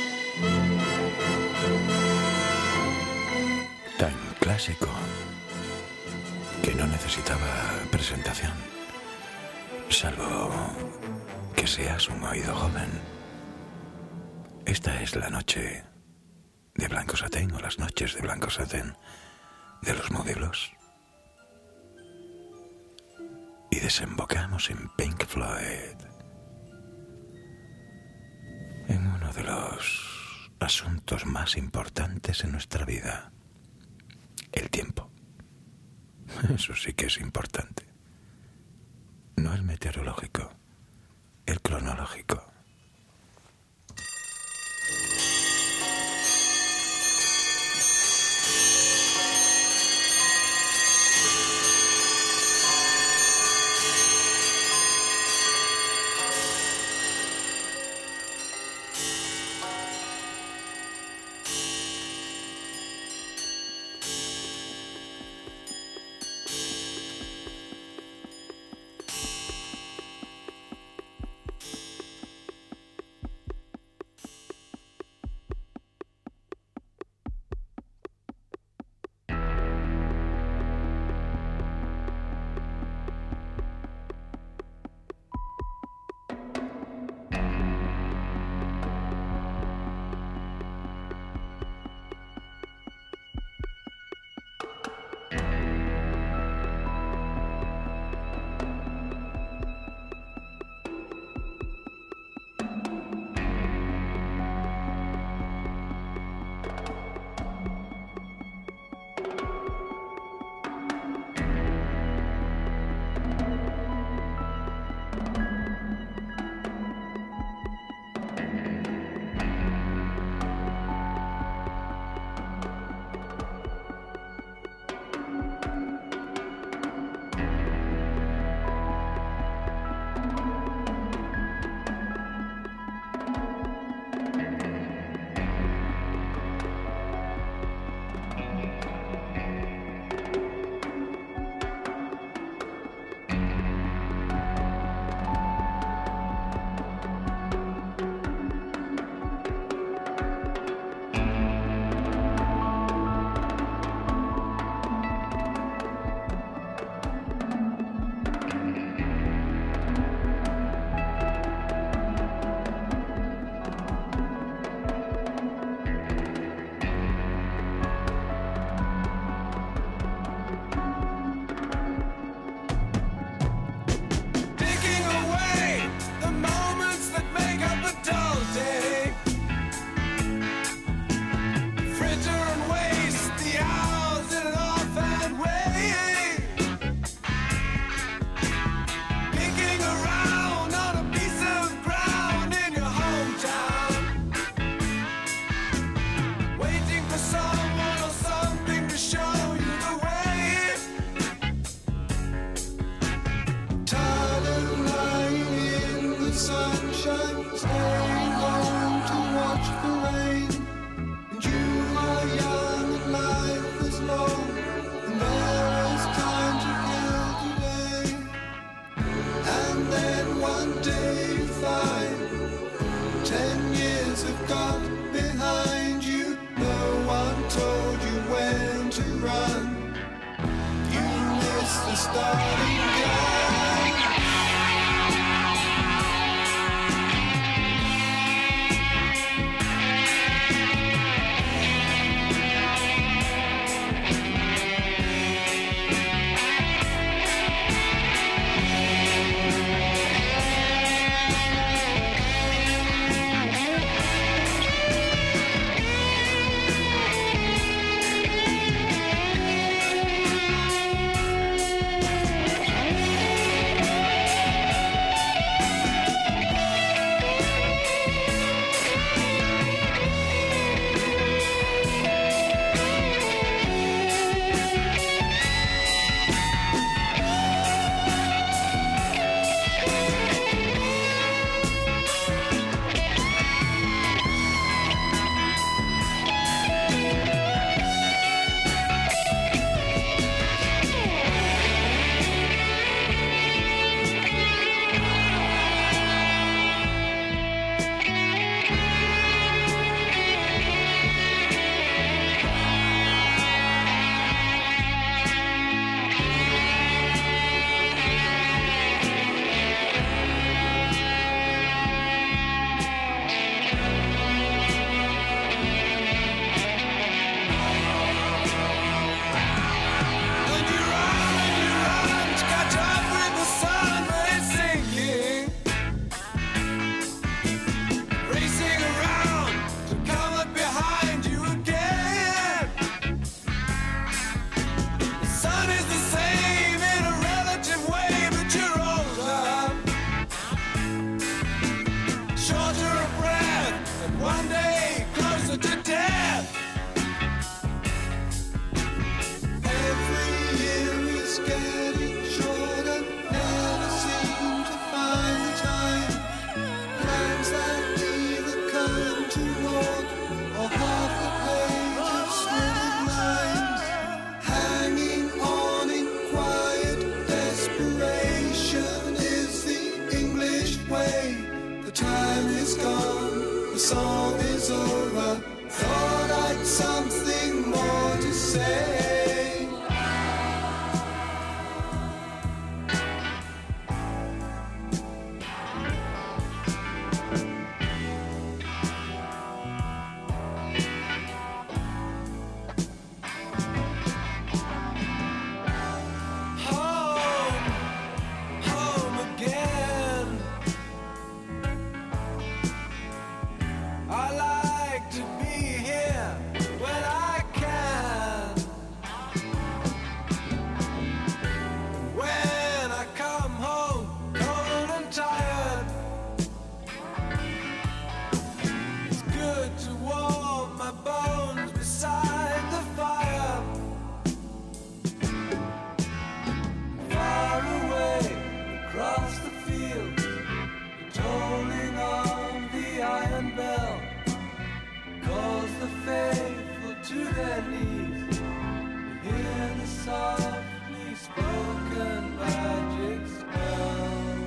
Time clásico que no necesitaba presentación, salvo que seas un oído joven. Esta es la noche de Blanco Satén, o las noches de Blanco Satén de los Moody Blues. Y desembocamos en Pink Floyd, en uno de los asuntos más importantes en nuestra vida: el tiempo. Eso sí que es importante. No el meteorológico, el cronológico. their knees. You hear the softly spoken magic spell.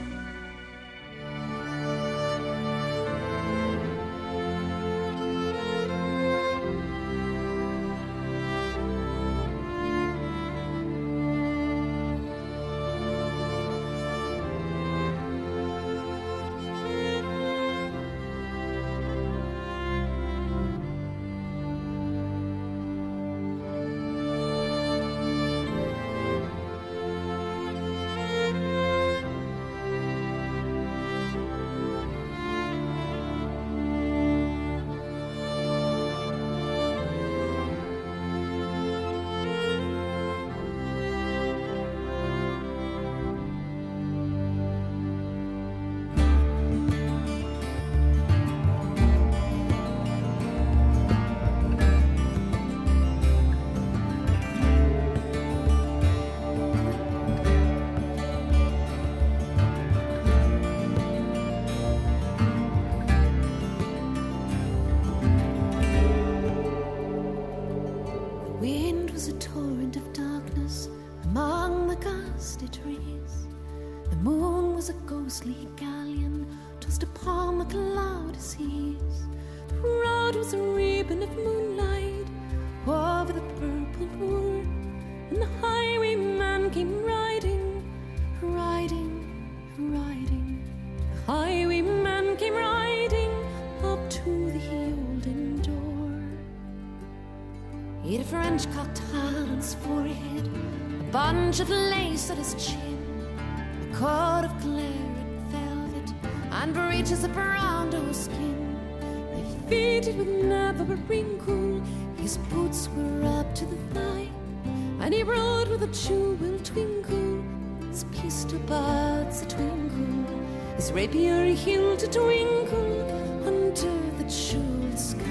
Wind was a torrent of darkness among the gusty trees. The moon was a ghostly galleon tossed upon the cloudy seas. The road was a ribbon of moonlight over the purple moor, and the highwayman came riding, riding, riding. The highwayman came riding up to the olden door. He had a French cocked hat on his forehead, a bunch of lace at his chin, a coat of claret velvet, and breeches of brown doe skin. They fitted with never a wrinkle, his boots were up to the thigh, and he rode with a jewel twinkle, his pistol buds a twinkle, his rapier hilt a twinkle under the jeweled sky.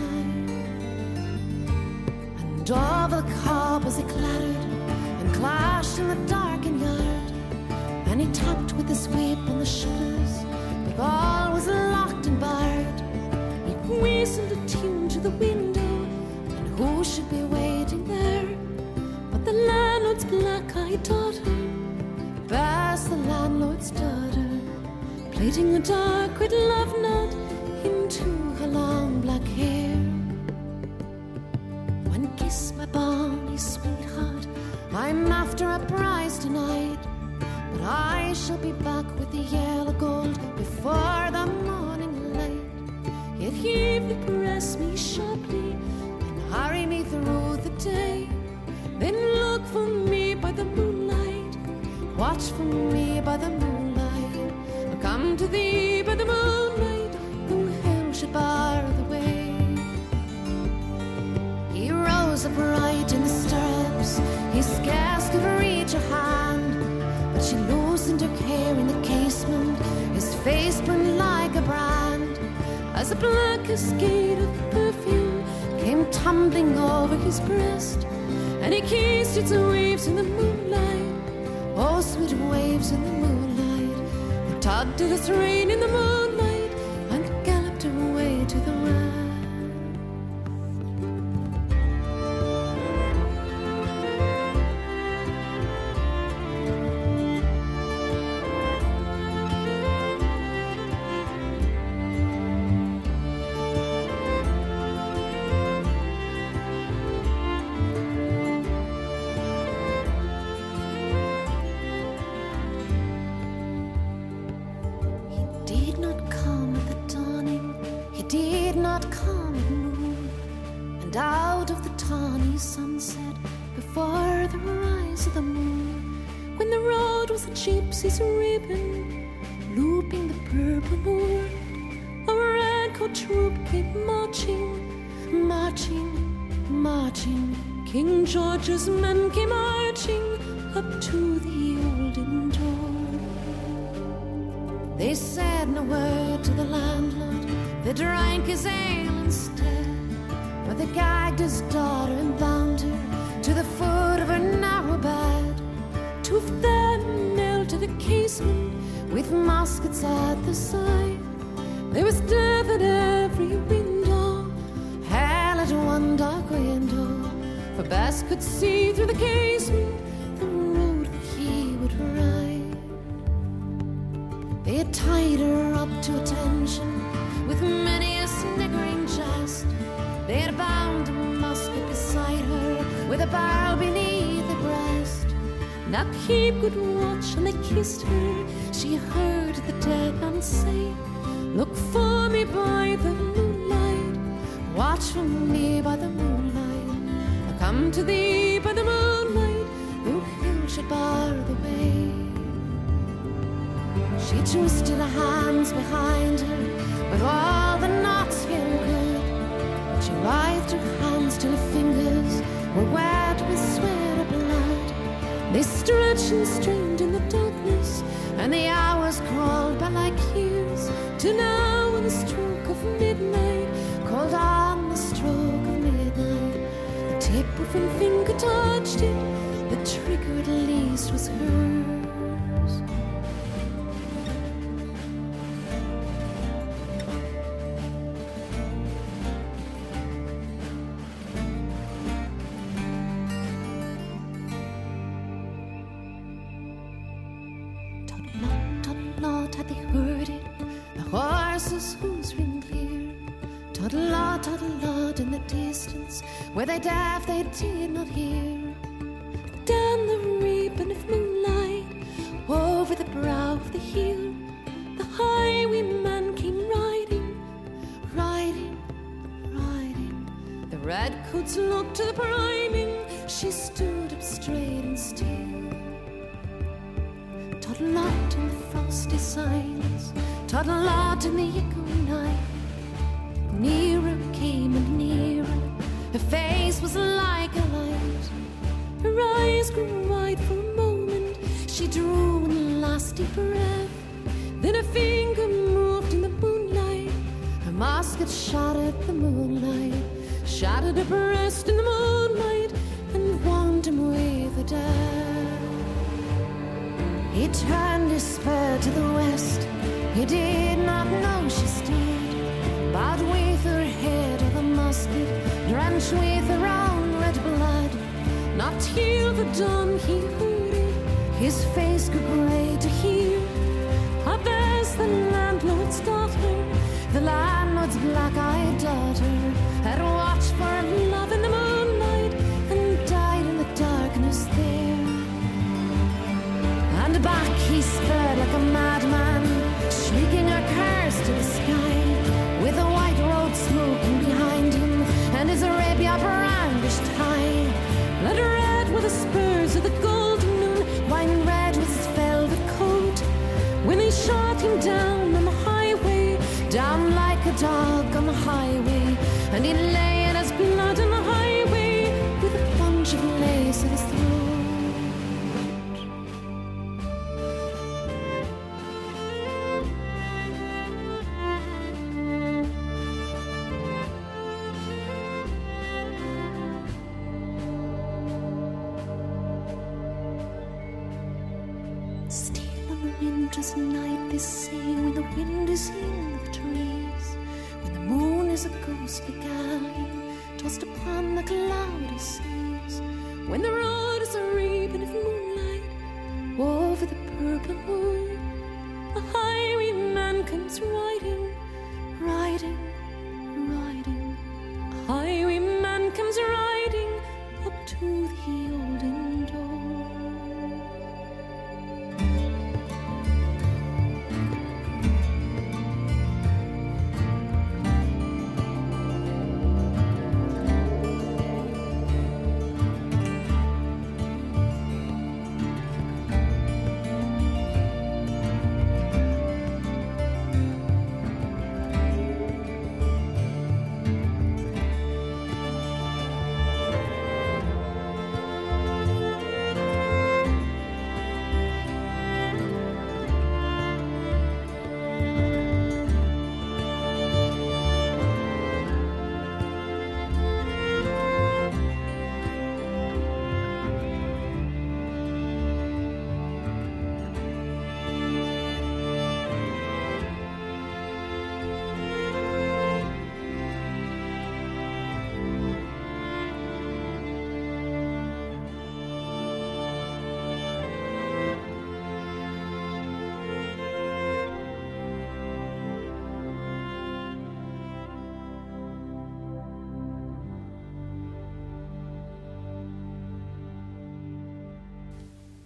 And all the cobbles he clattered and clashed in the darkened yard, and he tapped with his whip on the shutters, but all was locked and barred. He whistled a tune to the window, and who should be waiting there but the landlord's black-eyed daughter, Bess, the landlord's daughter, plaiting a dark red love knot into her long black hair. One kiss, my bonny sweetheart, I'm after a prize tonight, but I shall be back with the yellow gold before the morning light. If you press me sharply and hurry me through the day, then look for me by the moonlight, watch for me by the moonlight. I'll come to thee by the moonlight, though hell should bar the way. He rose upright in the stirrups, he scarce could reach her hand, but she loosened her hair in the casement, his face burned like a brand, as the black cascade of perfume came tumbling over his breast, and he kissed its waves in the moonlight, oh sweet waves in the moonlight, that tugged at his rein in the moonlight, and galloped away to the west. And out of the tawny sunset, before the rise of the moon, when the road was a gypsy's ribbon, looping the purple moor, a redcoat troop came marching, marching, marching. King George's men came marching up to the olden door. They said no word to the landlord, they drank his ale instead, but they gagged his daughter and bound her to the foot of her narrow bed. Two of them nailed to the casement with muskets at the side. There was death at every window, hell at one dark window, for Bess could see through the casement the road that he would ride. They had tied her up to attention with many a sniggering jest. They had bound a musket beside her with a barrel beneath the breast. Now keep good watch, and they kissed her. She heard the dead man say, look for me by the moonlight, watch for me by the moonlight. I come to thee by the moonlight, who should bar the way? She twisted her hands behind her, but all the knots felt good. She writhed her hands till her fingers were wet with sweat of blood. They stretched and strained in the darkness, and the hours crawled by like years, till now in the stroke of midnight, called on the stroke of midnight. The tip of her finger touched it, the trigger at least was hers. Toddle-lot, had they heard it, the horses' hooves ring clear. Toddle-lot in the distance, where they deaf they did not hear. Down the ribbon of moonlight, over the brow of the hill, the highwayman came riding, riding, riding. The redcoats looked to the priming, she stood up straight and still. Toddle-lot in the frosty silence, toddle-lot in the echoing night. Nearer came and nearer, her face was like a light. Her eyes grew wide for a moment, she drew one last deep breath. Then her finger moved in the moonlight, her musket shot at the moonlight, shattered her breast in the moonlight, and warmed him with a death. He turned his spur to the west, he did not know she stood, bowed with her head of the musket, drenched with her own red blood. Not till the dawn he heard it, his face grew grey to hear. Up as the landlord's daughter, the landlord's black-eyed daughter, had watched for love in the moonlight, and died in the darkness there. And back he sped like a madman, shrieking a curse to the sky, with the white road smoking behind him, and his Arabia brandished high. Blood red were the spurs of the golden noon, wine red was his velvet coat, when they shot him down on the highway, down like a dog on the highway, and he lay in his blood on the highway, with a bunch of lace at his throat. Winter's night, they say, when the wind is in the trees, when the moon is a ghostly galleon tossed upon the cloudy seas, when the road is a ribbon of moonlight over the purple wood, a highwayman comes riding, riding, riding. A highwayman comes riding up to the olden door.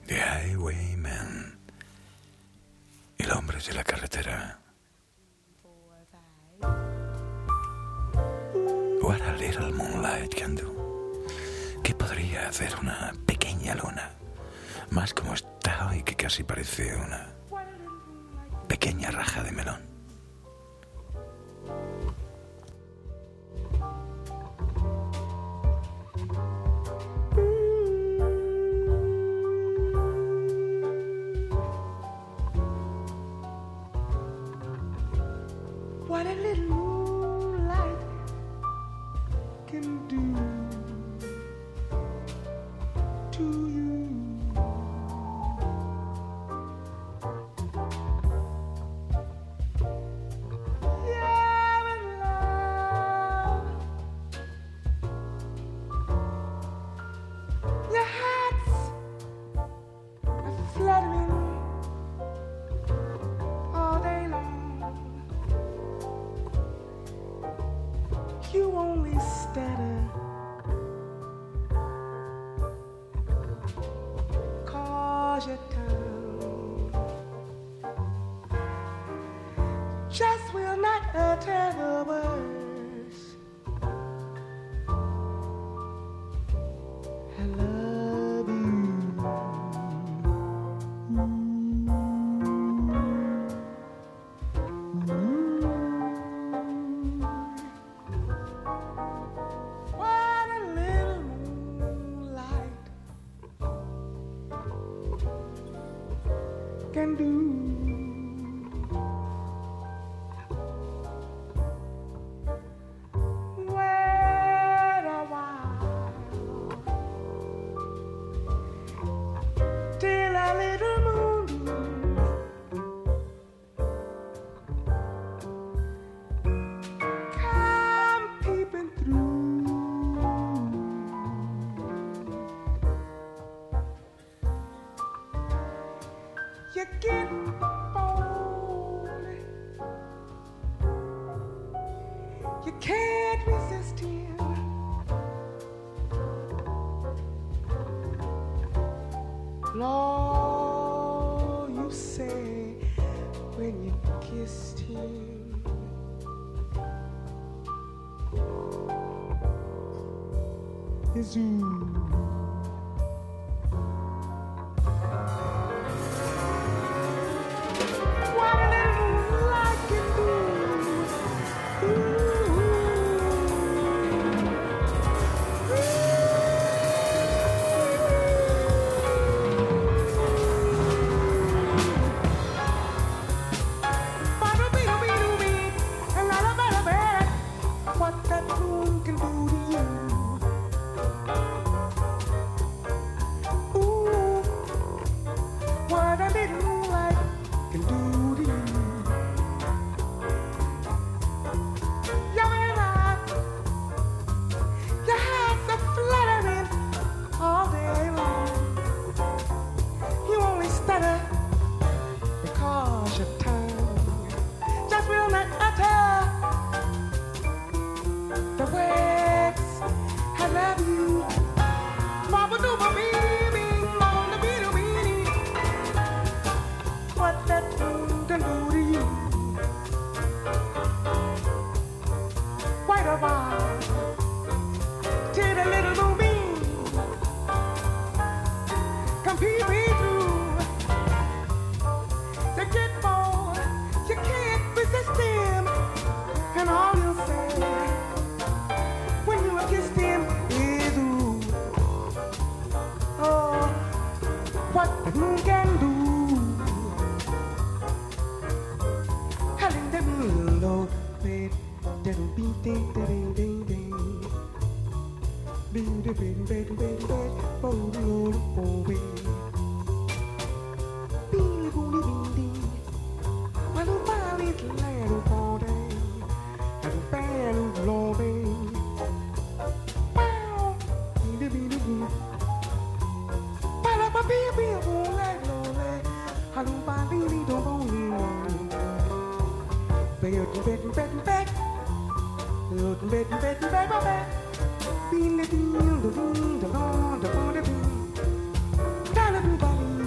The Highwayman. El hombre de la carretera. What a little moonlight can do. ¿Qué podría hacer una pequeña luna? Más como está hoy, que casi parece una pequeña raja de melón. What a little moonlight can do to you. Yeah, in love, your heart's fluttering all day long. You only stutter 'cause your tongue just will not utter the words I love What a little moonlight can do. Wait a while till a little moon come peeping through. You get bold. You can't resist him. Lord, you say when you kissed him. Is you. What a little moonlight can do. What that moon can do to you. Ooh, what a little moonlight can do to you. Your heart's a fluttering all day long. You only stutter because your tongue just will not utter the words I love you. Mama do my baby, mama do me. What that moon can do to you. Quite a while till the little moonbeam come peeping through. You get bored, you can't resist them, and all you'll say when you kissed him is ooh. Oh, what the moon can do. Helen the moon, Lord, babe, that'll be ding, ding, ding, ding. Bing, bing, bing, bing, bing, bing, oh, Lord, oh, babe. Bing, bing, bing, bing. Well, the wild is land of all day, and the band of loving. Wow, bing, bing, bing, bing. Ba-da-ba, bing, bing, oh, like, lonely. I don't find any, don't own you. Bed, bed, bed, bed. Bed, bed, bed, bed, bed. Bing, bing, bing, bing, bing, bing, bing, bing. Da-da-bing, bing.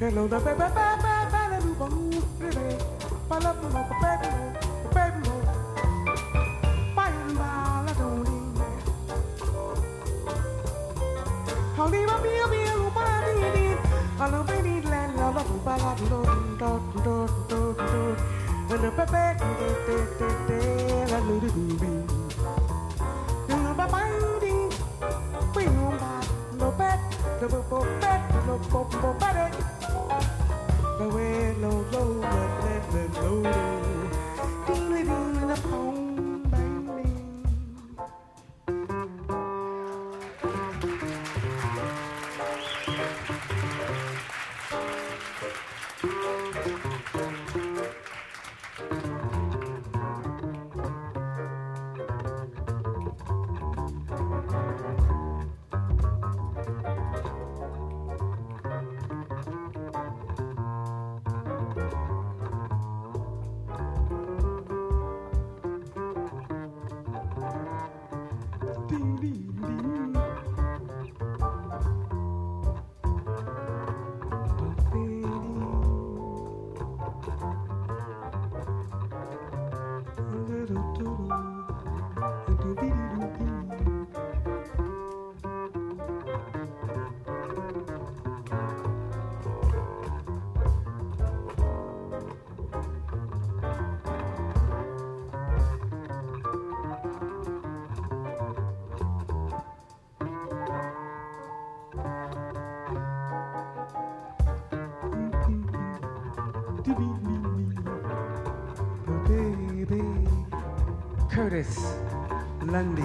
Baby Curtis Lundy.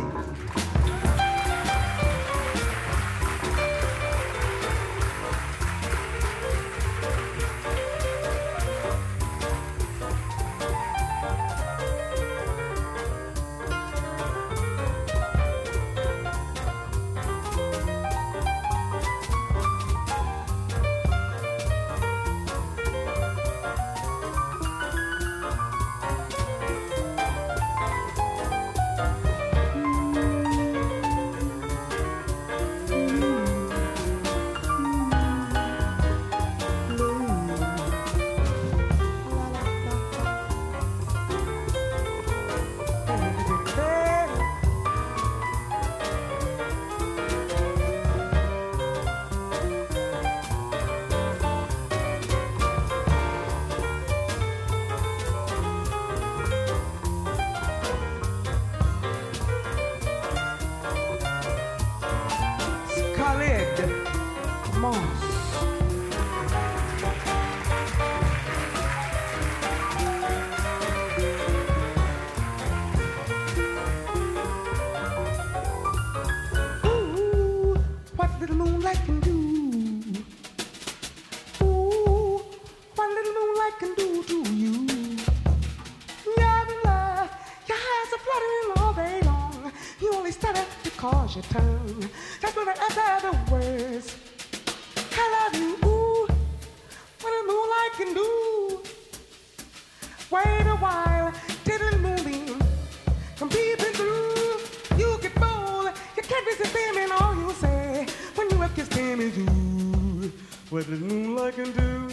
Cause your tongue. That's when I utter the words. I love you, ooh, what the moonlight can do. Wait a while, till the moonbeam come peeping through. You get bold, you can't resist them, and all you say when you have kissed them is ooh, what the moonlight can do.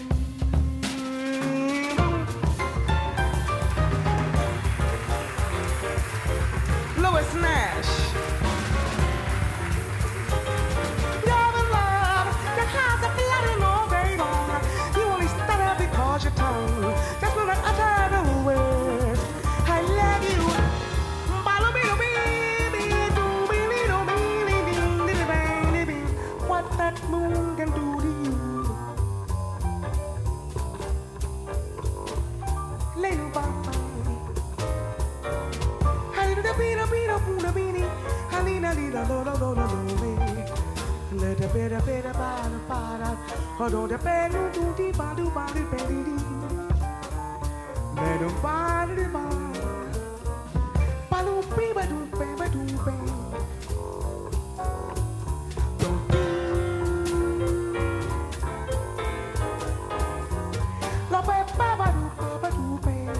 Lois Nash. Your tongue, that's when I utter the words. I love you. What that moon can do to you. Lady Bamba. Halina bina bina buna bini. Halina lina lola lola lola. Let the better better bada bada. Although the better do di badu badu belly. Let them body bada. Balu biba do beba do beba. La beba do beba do beba.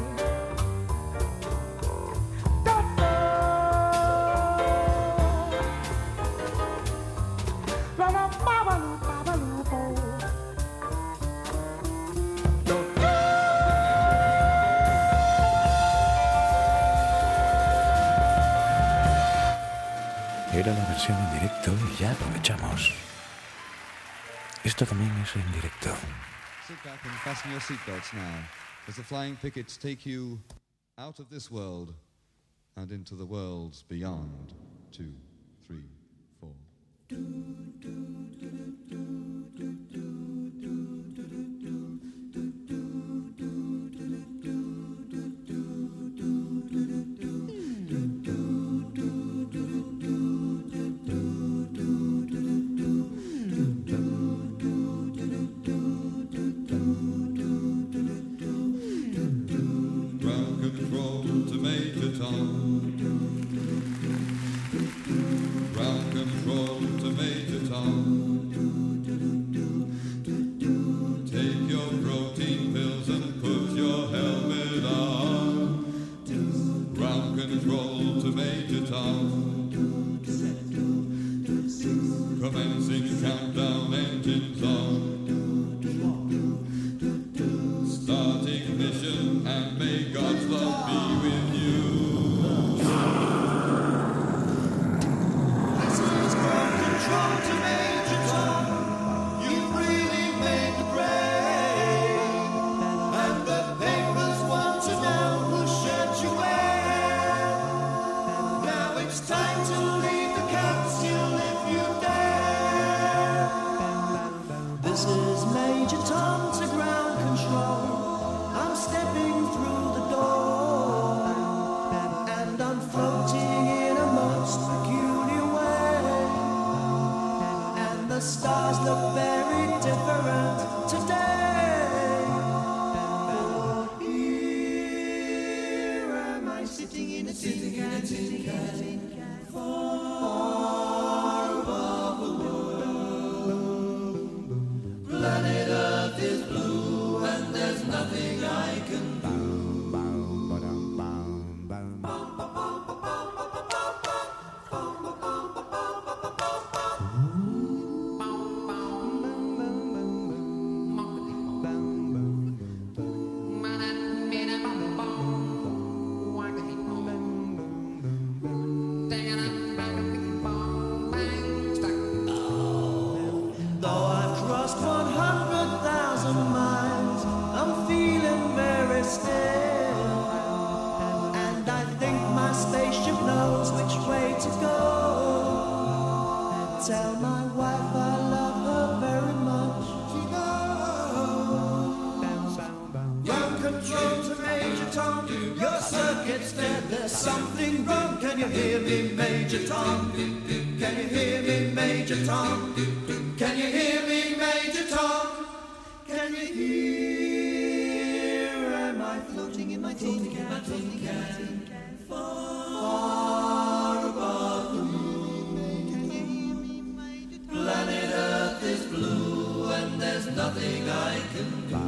La baba do baba do beba. Era la versión en directo y ya aprovechamos. Esto también es en directo. Sit back and fasten your seatbelts now, as the flying pickets take you out of this world and into the worlds beyond. 2, 3, 4. Ground control to Major Tom. Ground control to Major Tom. Take your protein pills and put your helmet on. Ground control to Major Tom. Commencing countdown, engines on. Start ignition and may God's love be with you. This is ground control to Major Tom. You really made the grade. And the papers want to know who shirt you wear. Now it's time to leave the capsule if you dare. This is Major Tom to ground control. I'm stepping through the door, and I'm floating in a most peculiar way. And the stars look very different today. For here am I sitting in a tin can, far above the world. Planet Earth is blue, and there's nothing I can do. Though I've crossed 100,000 miles, I'm feeling very still. And I think my spaceship knows which way to go. Tell my wife I love her very much. She knows. Ground control to Major Tom. Your circuit's dead, there's something wrong. Can you hear me, Major Tom? Can you hear me, Major Tom? Can you hear me, Major Tom? Can you hear? Am I floating in my tin can? Far above the moon. Can you hear me, Major Tom? Planet Earth is blue, and there's nothing I can do.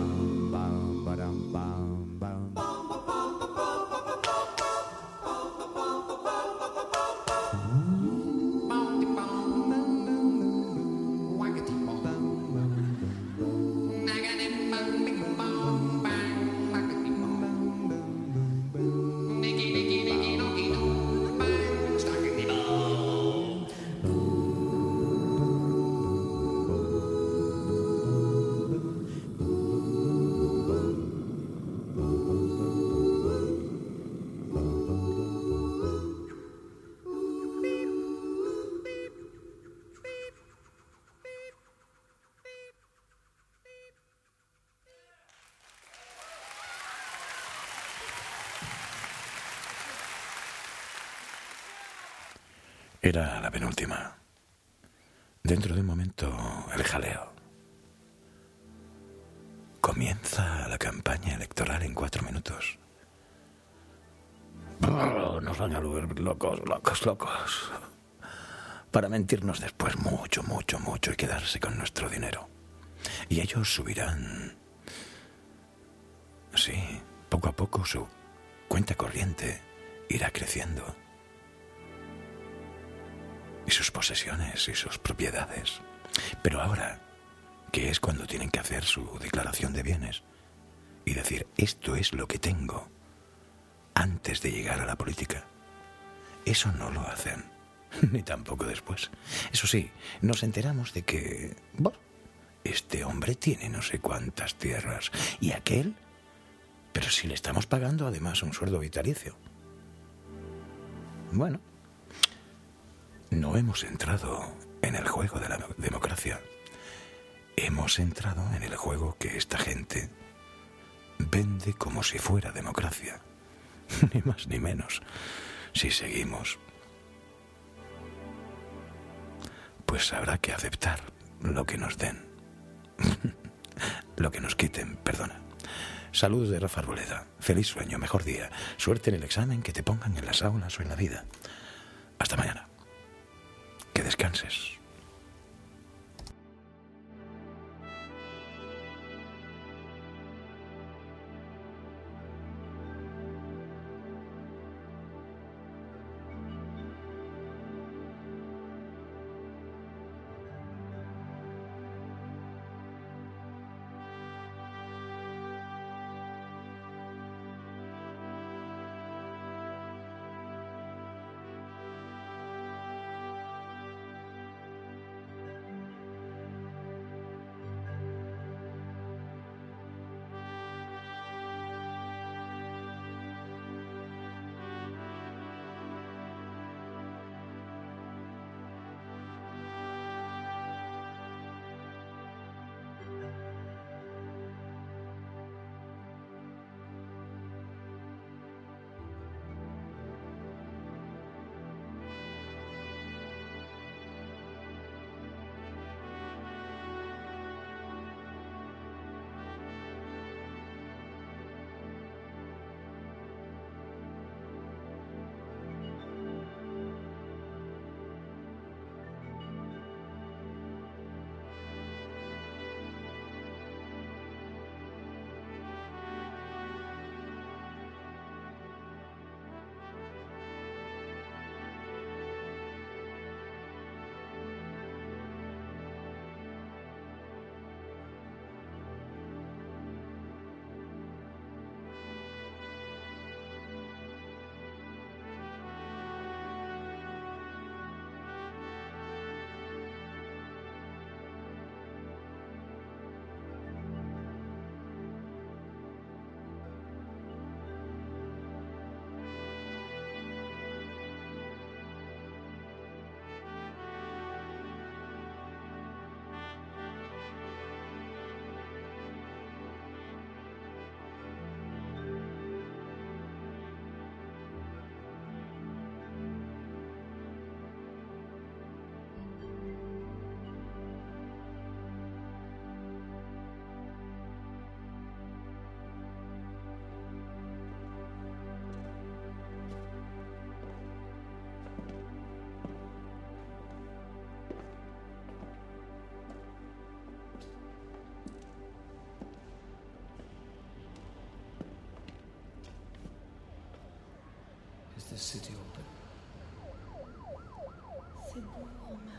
Era la penúltima. Dentro de un momento, el jaleo. Comienza la campaña electoral en 4 minutos. Nos van a volver locos. Para mentirnos después mucho y quedarse con nuestro dinero. Y ellos subirán. Sí, poco a poco su cuenta corriente irá creciendo. Y sus posesiones y sus propiedades. Pero ahora, que es cuando tienen que hacer su declaración de bienes y decir, esto es lo que tengo, antes de llegar a la política, eso no lo hacen. ni tampoco después. Eso sí, nos enteramos de que, bueno, este hombre tiene no sé cuántas tierras y aquel, pero si le estamos pagando además un sueldo vitalicio. Bueno, no hemos entrado en el juego de la democracia. Hemos entrado en el juego que esta gente vende como si fuera democracia. Ni más ni menos. Si seguimos, pues habrá que aceptar lo que nos den. Lo que nos quiten, perdona. Saludos de Rafa Arboleda. Feliz sueño, mejor día. Suerte en el examen que te pongan en las aulas o en la vida. Hasta mañana. Que descanses. Is the city open? C'est beau, Romain.